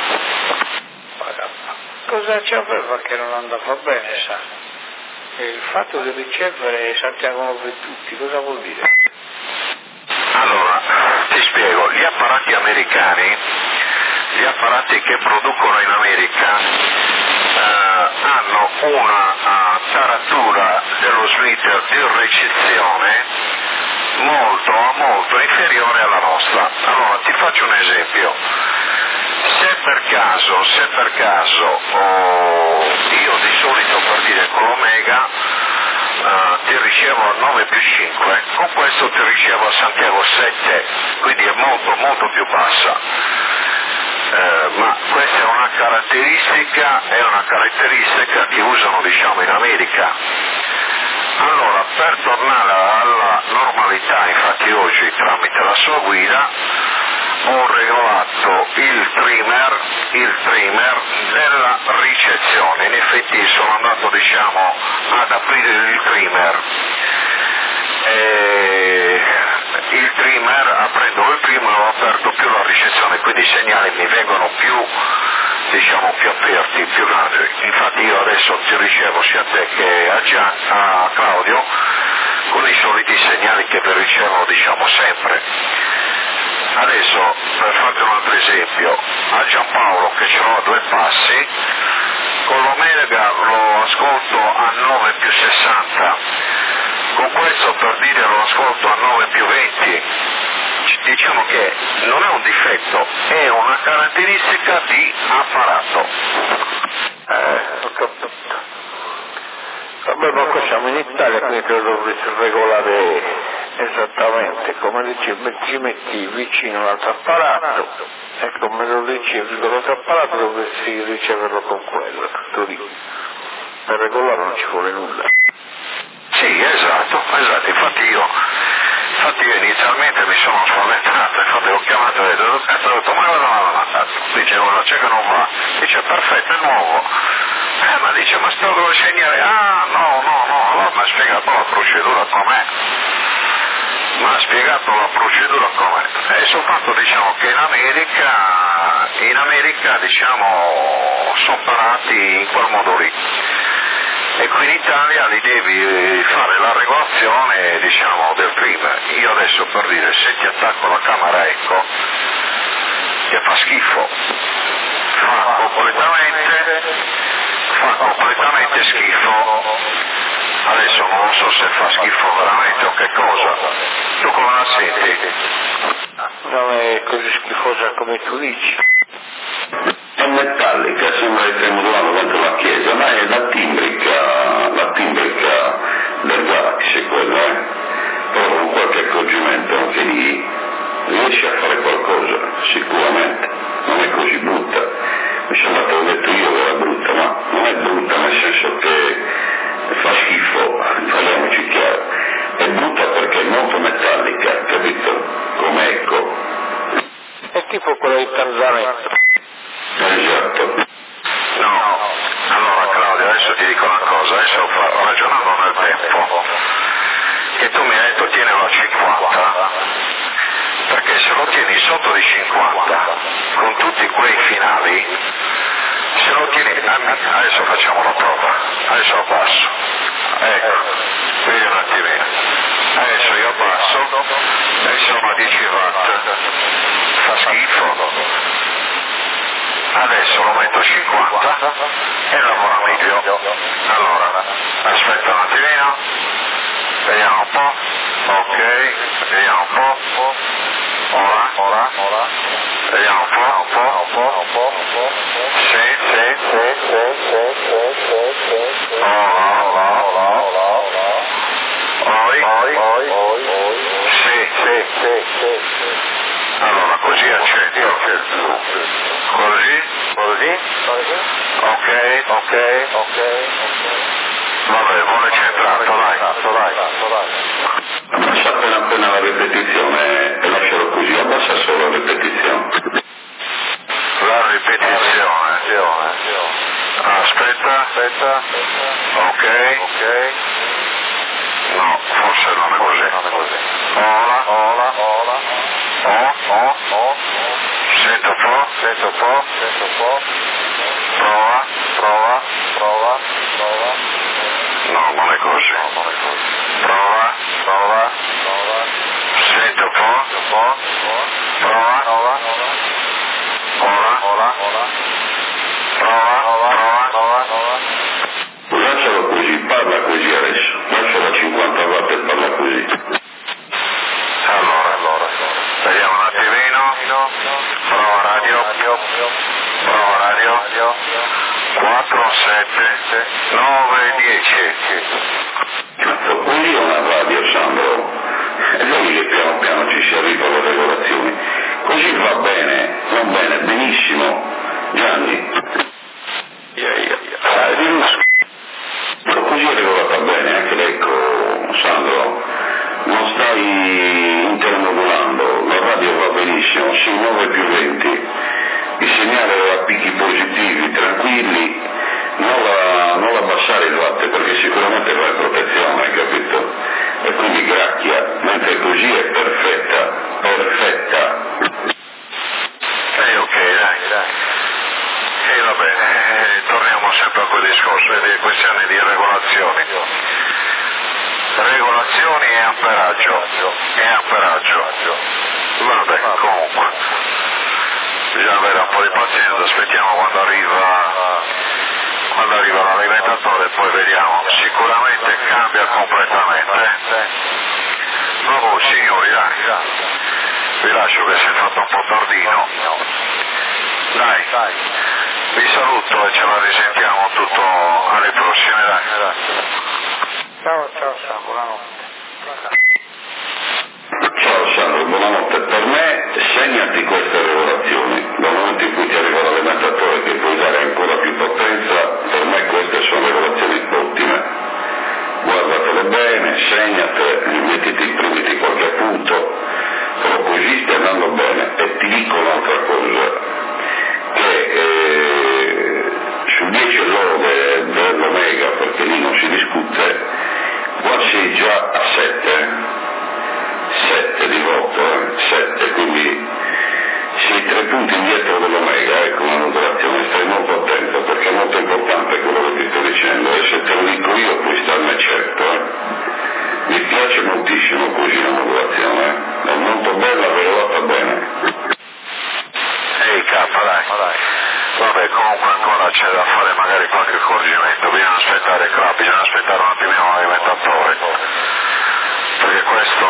Cosa ci aveva che non andava bene, sa? Il fatto di ricevere Santiago per tutti, cosa vuol dire? Allora, ti spiego, gli apparati americani, gli apparati che producono in America, hanno una taratura dello slitter di ricezione molto inferiore alla nostra. Allora, ti faccio un esempio. Se per caso io di solito, per dire, con l'Omega ti ricevo a 9+5, con questo ti ricevo a Santiago 7, quindi è molto più bassa. Ma questa è una caratteristica che usano, diciamo, in America. Allora, per tornare alla normalità, infatti oggi tramite la sua guida ho regolato il trimmer della ricezione. In effetti sono andato, diciamo, ad aprire il trimmer. Il trimmer, aprendo il trimmer, ho aperto più la ricezione segnali mi vengono più aperti, più grandi. Infatti io adesso ti ricevo sia a te che a Claudio con i soliti segnali che vi ricevo sempre. Adesso, per farti un altro esempio, a Giampaolo che ce l'ho a 2 passi, con l'Omega lo ascolto a 9 più 60, con questo per dire lo ascolto a 9 più 20, diciamo che non è un difetto, è una caratteristica di apparato. Ho capito. Vabbè, ma qua siamo in Italia, quindi te lo dovresti regolare esattamente, come dici, ci metti vicino un altro apparato, e come lo ricevi con l'altro apparato dovresti riceverlo con quello, tutto lì. Per regolarlo non ci vuole nulla. Sì, esatto, infatti io inizialmente mi sono spaventato, infatti l'ho chiamato e ho detto ma guarda, dice guarda c'è che non va, dice perfetto, è nuovo, ma dice ma sto con il segnale, no, allora mi ha spiegato la procedura com'è, e soltanto che in America sono parati in quel modo lì. E qui in Italia li devi fare la regolazione del prima. Io adesso per dire, se ti attacco la camera eco, che fa schifo, fa completamente schifo. Adesso non so se fa schifo veramente o che cosa. Tu come la senti? Non è così schifosa come tu dici. È metallica, sembra il tremolano dentro la chiesa, ma è la timbrica del Galaxy quella, però con qualche accorgimento anche lì riesce a fare qualcosa, sicuramente, non è così brutta. Mi sembra che ho detto io che era brutta, ma non è brutta nel senso che fa schifo, parliamoci chiaro, è brutta perché è molto metallica, capito? Come eco. È tipo quello di Tanzania. Esatto. No, allora Claudio, adesso ti dico una cosa, adesso ho ragionato nel tempo, che tu mi hai detto tienilo a 50, perché se lo tieni sotto di 50, con tutti quei finali, se lo tieni, adesso facciamo la prova, adesso abbasso, ecco, vedi un attimino, adesso io abbasso, e sono a 10 watt, fa schifo. Adesso lo metto a 50 e lavora meglio. Allora, aspetta un attimino, vediamo un po', ok, vediamo un po', ora, vediamo un po', sì, sì, allora così accendo, così, ok, vabbè, vuole centrato, dai. Abbassa appena la ripetizione e lascialo così, abbassa solo la ripetizione. La ripetizione, aspetta, ok, no, forse non è così, ora, sento un po', prova, no, non è così, prova, sento un po', prova, ora, prova, Lascialo così, parla così adesso, lascialo a 50 watt e parla così. allora, vediamo un attimino, prova radio, 4, 7, 9, 10. Cazzo, così è una radio, Sandro, e vedi che piano piano ci si arriva alle regolazioni. Così va bene, benissimo. Gianni? Così è regolata bene, anche l'eco, Sandro. Non stai intermodulando, la radio va benissimo, sì, 9 più 20. Il segnale a picchi positivi, tranquilli, non abbassare il watt perché sicuramente va in protezione, hai capito? E quindi gracchia, mentre così è perfetta. Ok, discorso è di questione di regolazioni e amperaggio. Vabbè, comunque bisogna avere un po' di pazienza, aspettiamo quando arriva l'alimentatore e poi vediamo, sicuramente cambia completamente. Dopo signori, dai, vi lascio che si è fatto un po' tardino, dai, vi saluto e ce la risentiamo tutto alle prossime, dai. Ciao, buonanotte. Ciao Sandro, buonanotte. Per me segnati queste regolazioni. Dal momento in cui ti arriva l'alimentatore che puoi dare ancora più potenza, per me queste sono regolazioni ottime. Guardatele bene, segnate, imprimiti qualche appunto, però così stai andando bene. E ti dico un'altra cosa, che su 10 lode dell'Omega, perché lì non si discute, qua sei già a 7 di voto, 7, quindi sei 3 punti indietro dell'Omega, con una modulazione, stai molto attento perché è molto importante quello che ti sto dicendo, e se te lo dico io puoi starne certo, mi piace moltissimo così la modulazione, è molto bella, regolata bene. Ehi K, dai. Vabbè, comunque ancora c'è da fare magari qualche accorgimento, bisogna aspettare un attimino l'alimentatore, perché questo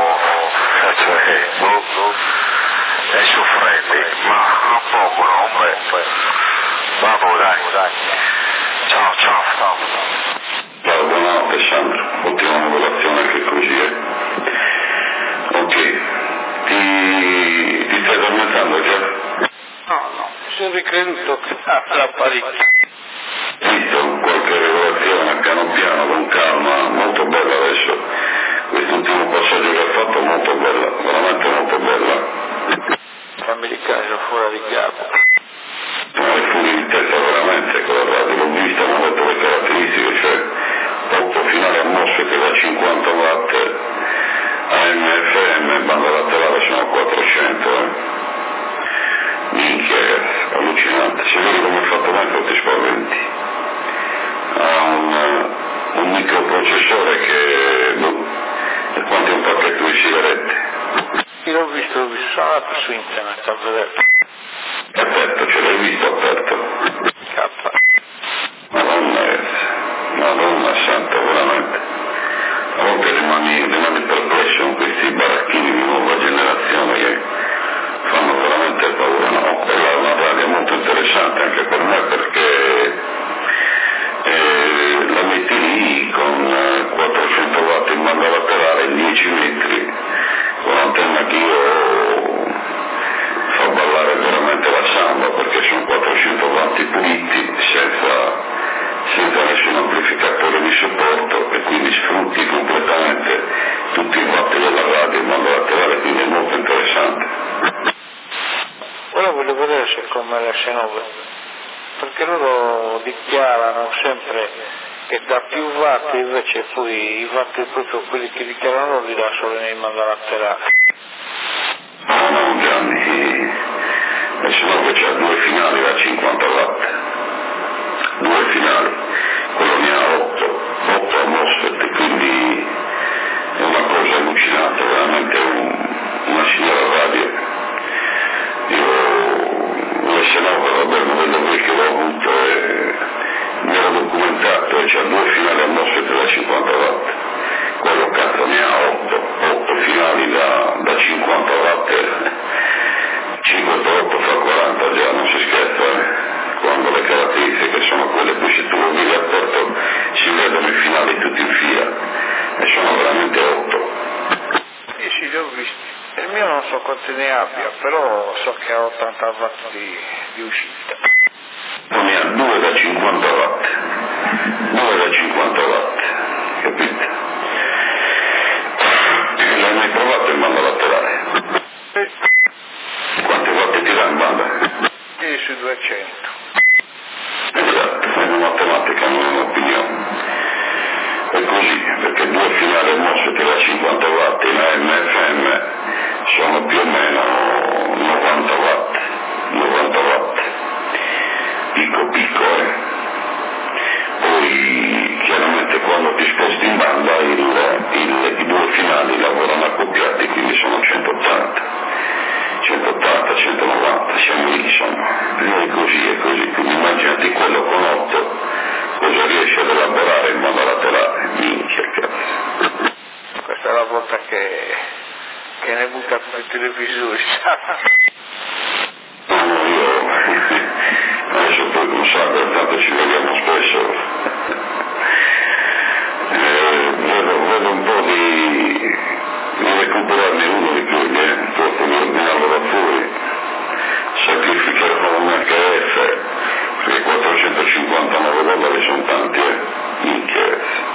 è su freddi, ma non poco, no? Vabbè, dai. Ciao. Ciao, buonanotte Sandro, ottima modulazione anche così, Ok, ti stai addormentando già? No, sono ricreduto che la parecchio. Visto qualche regolazione piano piano, con calma, molto bella adesso, quest'ultimo passaggio che ha fatto molto bella, veramente molto bella. Fammi di casa fuori di capo. È fuori di testa veramente quella radio, l'ho vista, mi ho detto le caratteristiche, cioè 8 finali a MOSFET da 50 watt, AM, FM, banda laterale sono 400, minchia ragazzi, allucinante, se vedi come è fatto dentro ti spaventi. Ha un microprocessore che è quanto un pacchetto di sigarette. Io l'ho visto, sono andato su internet a vedere. Aperto, ce l'hai visto aperto? K. Madonna santa, veramente. A volte rimani perplesso con questi baracchini di nuova generazione che fanno veramente paura, no? Quella è una radio molto interessante anche per me perché la metti lì con 400 watt in banda laterale in 10 metri, con un'antenna che io fa ballare veramente la samba perché sono 400 watt puliti senza nessun amplificatore di supporto e quindi sfrutti completamente tutti i watt della radio in banda laterale, quindi è molto interessante. Ora voglio vedere se come l'S9, perché loro dichiarano sempre che da più watt, invece poi i watt proprio quelli che dichiarano loro li dà solo in banda laterale. No, Gianni, l'S9 c'ha 2 finali da 50 watt, 2 finali, quello ne ha 8 a MOSFET, quindi è una cosa allucinante, veramente una signora radio. L'S9, vabbè, il modello che l'ho avuto mi ero documentato e c'ha 2 finali a MOSFET da 50 watt, quello cazzo ne ha 8 finali da 50 watt, 58 fa 40 già, non si scherza, quando le caratteristiche sono quelle, poi se tu lo vedi aperto si vedono i finali tutti in fila e sono veramente 8. Sì, li ho visti. Il mio non so quanti ne abbia, però so che ha 80 watt di uscita. Ne ha 2 da 50 watt, capito? L'hai mai provato in banda laterale? Quanti watt ti dà in banda? Io sui 200. Esatto, è una matematica, non è un'opinione. È così, perché 2 finali MOSFET da 50 watt in AM FM sono più o meno 90 watt, picco, buttato sui televisori, No, io adesso poi con Sacco, tanto ci vediamo spesso, vedo un po' di recuperarne uno di quelli, proprio di ordinarlo da fuori, sacrificherò un HF, perché 459 dollari sono tanti, minchia,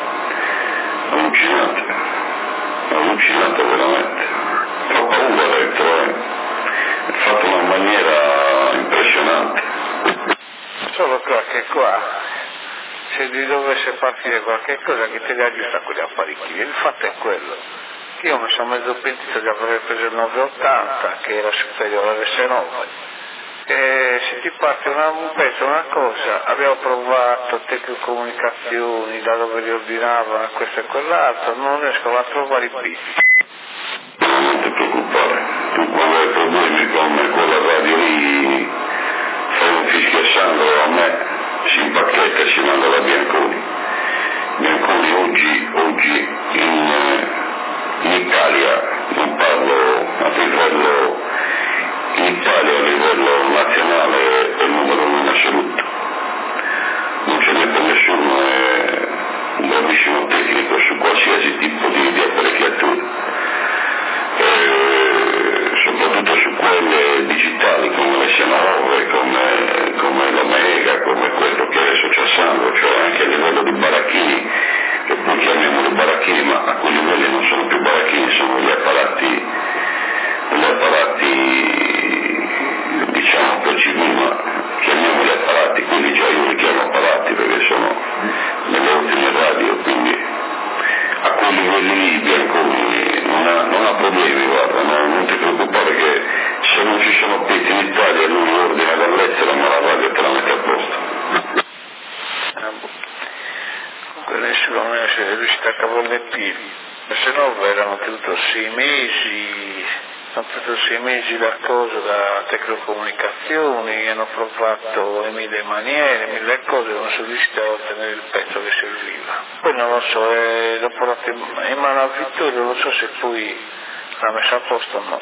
allucinante veramente, ho paura dentro, è fatto in una maniera impressionante. solo che qua, se gli dovesse partire qualche cosa che te li aggiusta quegli apparecchi, il fatto è quello, che io mi sono mezzo pentito di aver preso il 980, che era superiore all'S9, e se ti parte un pezzo, una cosa, abbiamo provato telecomunicazioni, da dove li ordinavano, questo e quell'altro, non riesco a trovare i pizzi. Non ti preoccupare, tu quando hai problemi come quella radio lì, fai un fischio a Sandro, a me si impacchetta e si manda da Bianconi. Bianconi oggi in Italia, non parlo a livello, in Italia a livello nazionale è il numero uno in assoluto. Non ce n'è per nessuno, è un bravissimo tecnico su qualsiasi tipo di apparecchiatura. Soprattutto su quelle digitali come le S9, come l'Omega, come quello che adesso c'è Sandro, cioè anche a livello di baracchini, che poi chiamiamoli baracchini, ma a quei livelli non sono più baracchini, sono gli apparati diciamo per civili, ma chiamiamoli apparati, quindi già io li chiamo apparati perché sono nelle ultime radio, quindi a quei livelli lì Bianconi non ha problemi, guarda, non ti preoccupare che se non ci sono pezzi in Italia lui ordina dall'estero ma la radio te la mette a posto. Comunque nessuno è riuscito a cavare le pili, se no erano tutto 6 mesi, sono tutto 6 mesi da cosa, da telecomunicazioni, hanno provato in mille maniere, mille cose, non sono riusciti a ottenere il pezzo che serviva. Poi non lo so, l'ho portato in mano a Vittorio, non so se poi l'ha messo a posto o no.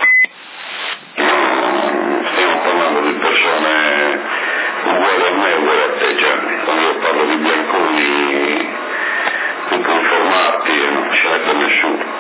Stiamo parlando di persone uguali a me, uguali a te, Gianni. Quando io parlo di Bianconi, tu puoi informarti e non c'è per nessuno.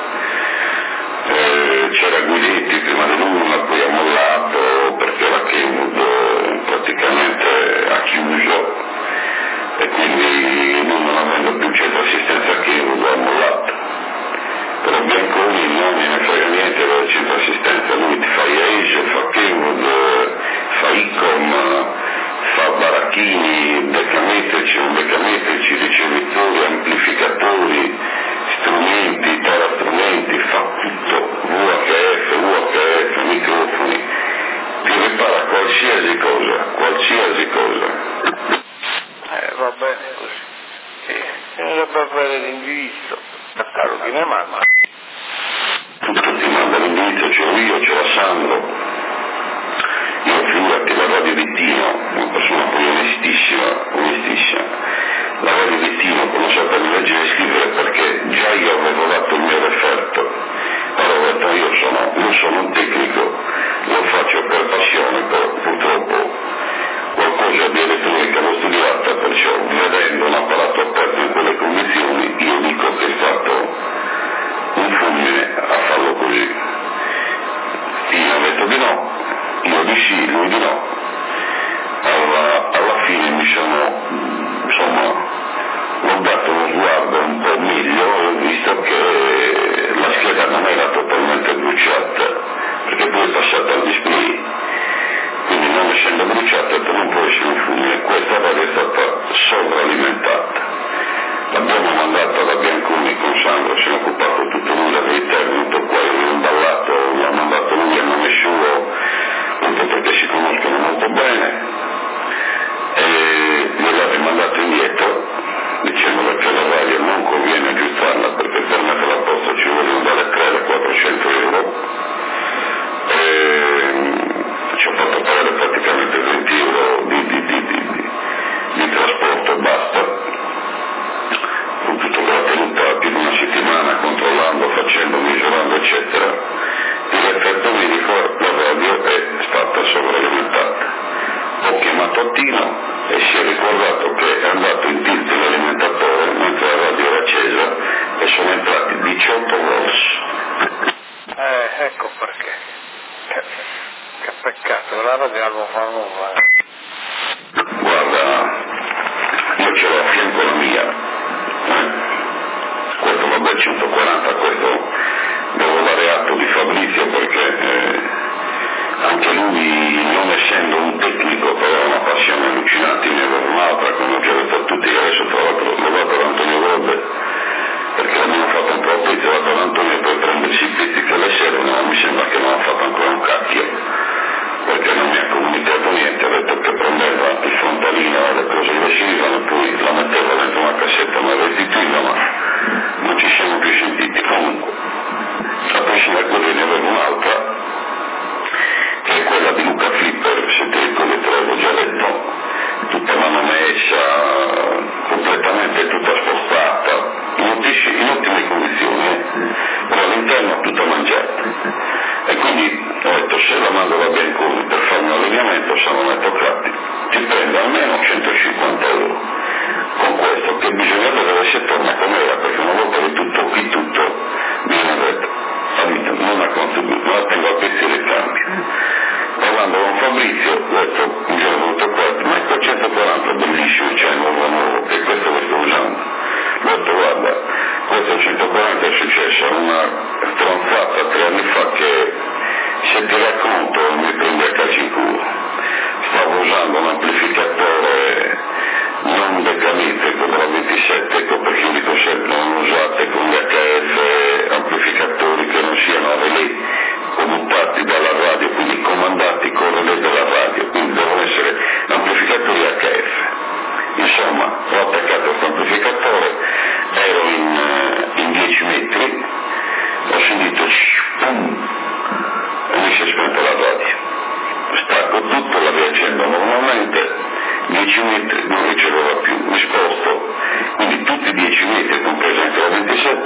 C'era Guidetti prima di lui, ma poi ha mollato perché la Kenwood praticamente ha chiuso e quindi lui non avendo più centro assistenza Kenwood ha mollato. Però Bianconi non ne frega niente del centro assistenza, lui ti fa Ace, fa Kenwood, fa Icom, fa baracchini, decametrici, non decametrici, ricevitori, amplificatori, strumenti, parastrumenti, fa tutto, UHF, microfoni, ti ripara qualsiasi cosa. Va bene così. Dovrebbe avere l'indirizzo, caro chi ne manda. Tutto ti manda l'indirizzo, ce l'ho io, ce l'ho Sandro. Io figurati la radio Vittino, una persona poi onestissima. La radio Vittino non sapeva leggere e scrivere perché già io avevo dato il mio referto. Allora ho detto io sono un tecnico, lo faccio per passione, però purtroppo qualcosa di elettronica l'ho studiata, perciò vedendo un apparato aperto in quelle condizioni io dico che è stato un fulmine a farlo così. Io ho detto di no, io di sì, lui di no. Alla fine mi sono, ho dato uno sguardo un po' meglio e ho visto che la scheda non era totalmente bruciata, perché poi è passata al display, quindi non essendo bruciata non può essere un fulmine. Questa radio è stata sovralimentata. L'abbiamo mandata da Bianconi con Sandro, si è occupato tutto lui, la verità è venuto qua, io l'ho imballato, l'ha mandato lui a nome suo, appunto perché si conoscono molto bene, e gliel'ha rimandato indietro dicendo che la radio non conviene aggiustarla perché per metterla a posto ci vogliono dare 300-400 euro, e ci ho fatto pagare praticamente 20 euro di trasporto e basta, con tutto che l'ha tenuta più di una settimana contro mattino e si è ricordato che è andato in tilt l'alimentatore mentre la radio era accesa e sono entrati 18 volts. Ecco perché. Che peccato, la radio non fa nulla. Guarda, io ce l'ho a fianco la mia. Questo vabbè 140, questo devo dare atto di Fabrizio perché anche lui, non essendo un tecnico, però ha una passione allucinante, ne aveva un'altra, come ho già detto a tutti, adesso tra l'altro l'ho dato ad Antonio Volpe, perché abbiamo fatto un po' pezzi, l'ho dato ad Antonio per prendersi i pezzi che le servono, ma mi sembra che non ha fatto ancora un cacchio, perché non mi ha comunicato niente, ha detto che prendeva il frontalino e le cose che uscivano, poi la metteva dentro una cassetta, ma restituiva, ma non ci siamo più sentiti. Comunque, la prossima cosa ne avevo un'altra, che è quella di Luca Flipper, se ti ricordi te l'avevo già detto, tutta manomessa, completamente tutta spostata, in ottime condizioni, però all'interno tutta mangiata. E quindi ho detto, se la mando da Bianconi per fare un allineamento, se non è toccati, ti prende almeno 150 euro. Con questo, che bisogna vedere se torna com'era, perché una volta che tu tocchi tutto, viene detto, non ha contribuito, non la tengo a pezzi le cambi. Parlando con Fabrizio, ho detto, mi sono venuto qua, ma il 140 bellissimo, c'è nuovo, che questo lo sto usando. Ho detto, guarda, questo 140 è successo una stronzata 3 anni fa che, se ti racconto, mi prende a calci in culo. Stavo usando un amplificatore non decamite come la 27, ecco perché io dico sempre non usate con gli HF amplificatori che non siano relè commutati dalla radio, quindi comandati con relè della radio, quindi devono essere amplificatori HF. Insomma, ho attaccato questo amplificatore, ero in 10 metri, ho sentito pum, e mi si è spenta la radio. Stacco tutto, la riaccendo normalmente, 10 metri non riceveva più, mi sposto, quindi tutti i 10 metri, compreso anche la 27,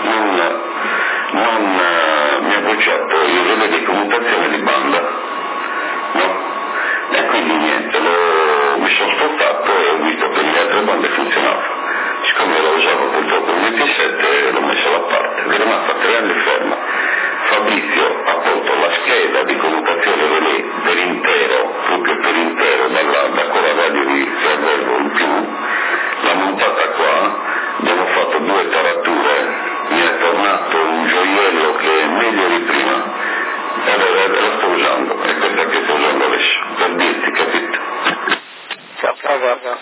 non mi ha bruciato il relè di commutazione di banda, no? E quindi niente, mi sono spostato e ho visto che le altre bande funzionavano. Siccome la usavo purtroppo il 27 l'ho messa da parte, è rimasta 3 anni ferma. Fabrizio ha tolto la scheda di commutazione relè per intero, più che per intero, da quella radio di Ferrero in più, l'ha montata qua, abbiamo fatto 2 tarature, mi è tornato un gioiello che è meglio di prima, e la sto usando, è questa che sto usando adesso, per dirti, capito? Guarda.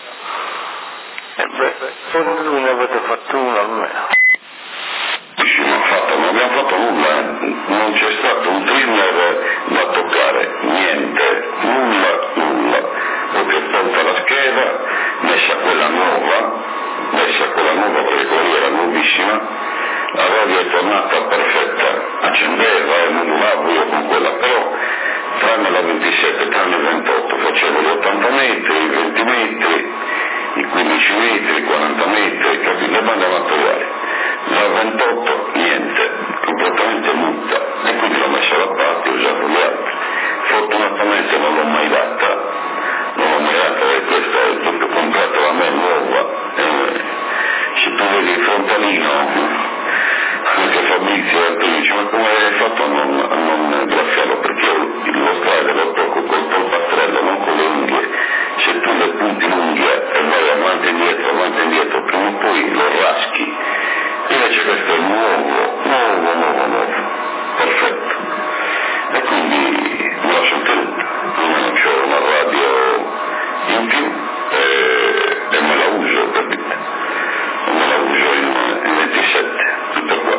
Poi lui ne avete fatto uno almeno. Sì, non abbiamo fatto nulla, non c'è stato un trimmer da toccare, niente, nulla, perché tolta la scheda, messa quella nuova perché quella era nuovissima, la radio è tornata perfetta, accendeva e modulavo io con quella, però tranne la 27, tranne il 28, facevo gli 80 metri, i 20 metri, i 15 metri, i 40 metri, capito? Le bande amatoriali. La 28 niente, completamente mutta, e quindi l'ho messa da parte e ho usato gli altri. Fortunatamente non l'ho mai data e questa è tutto comprato da me nuova. Se tu vedi il frontalino, anche Fabrizio mi dice, ma come hai fatto a non graffiarlo? Perché io lo strade lo tocco col polpastrello, non con le unghie. Se tu le punti l'unghia e vai avanti e indietro, prima o poi lo raschi. Invece questo è nuovo, perfetto. E quindi me la sono tenuta, almeno c'ho una radio in più e me la uso, capite? Me la uso in 27, tutto qua.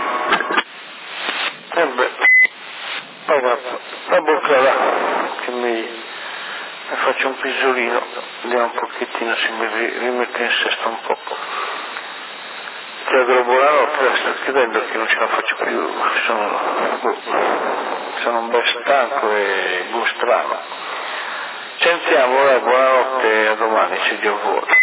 Poi guarda, la bocca là, che mi faccio un pisolino, vediamo un pochettino se mi rimette in sesto un po'. Teodoro Bolano sto scrivendo che non ce la faccio più, sono un bel stanco e gustrano. Sentiamo, buonanotte, a domani se Dio vuole.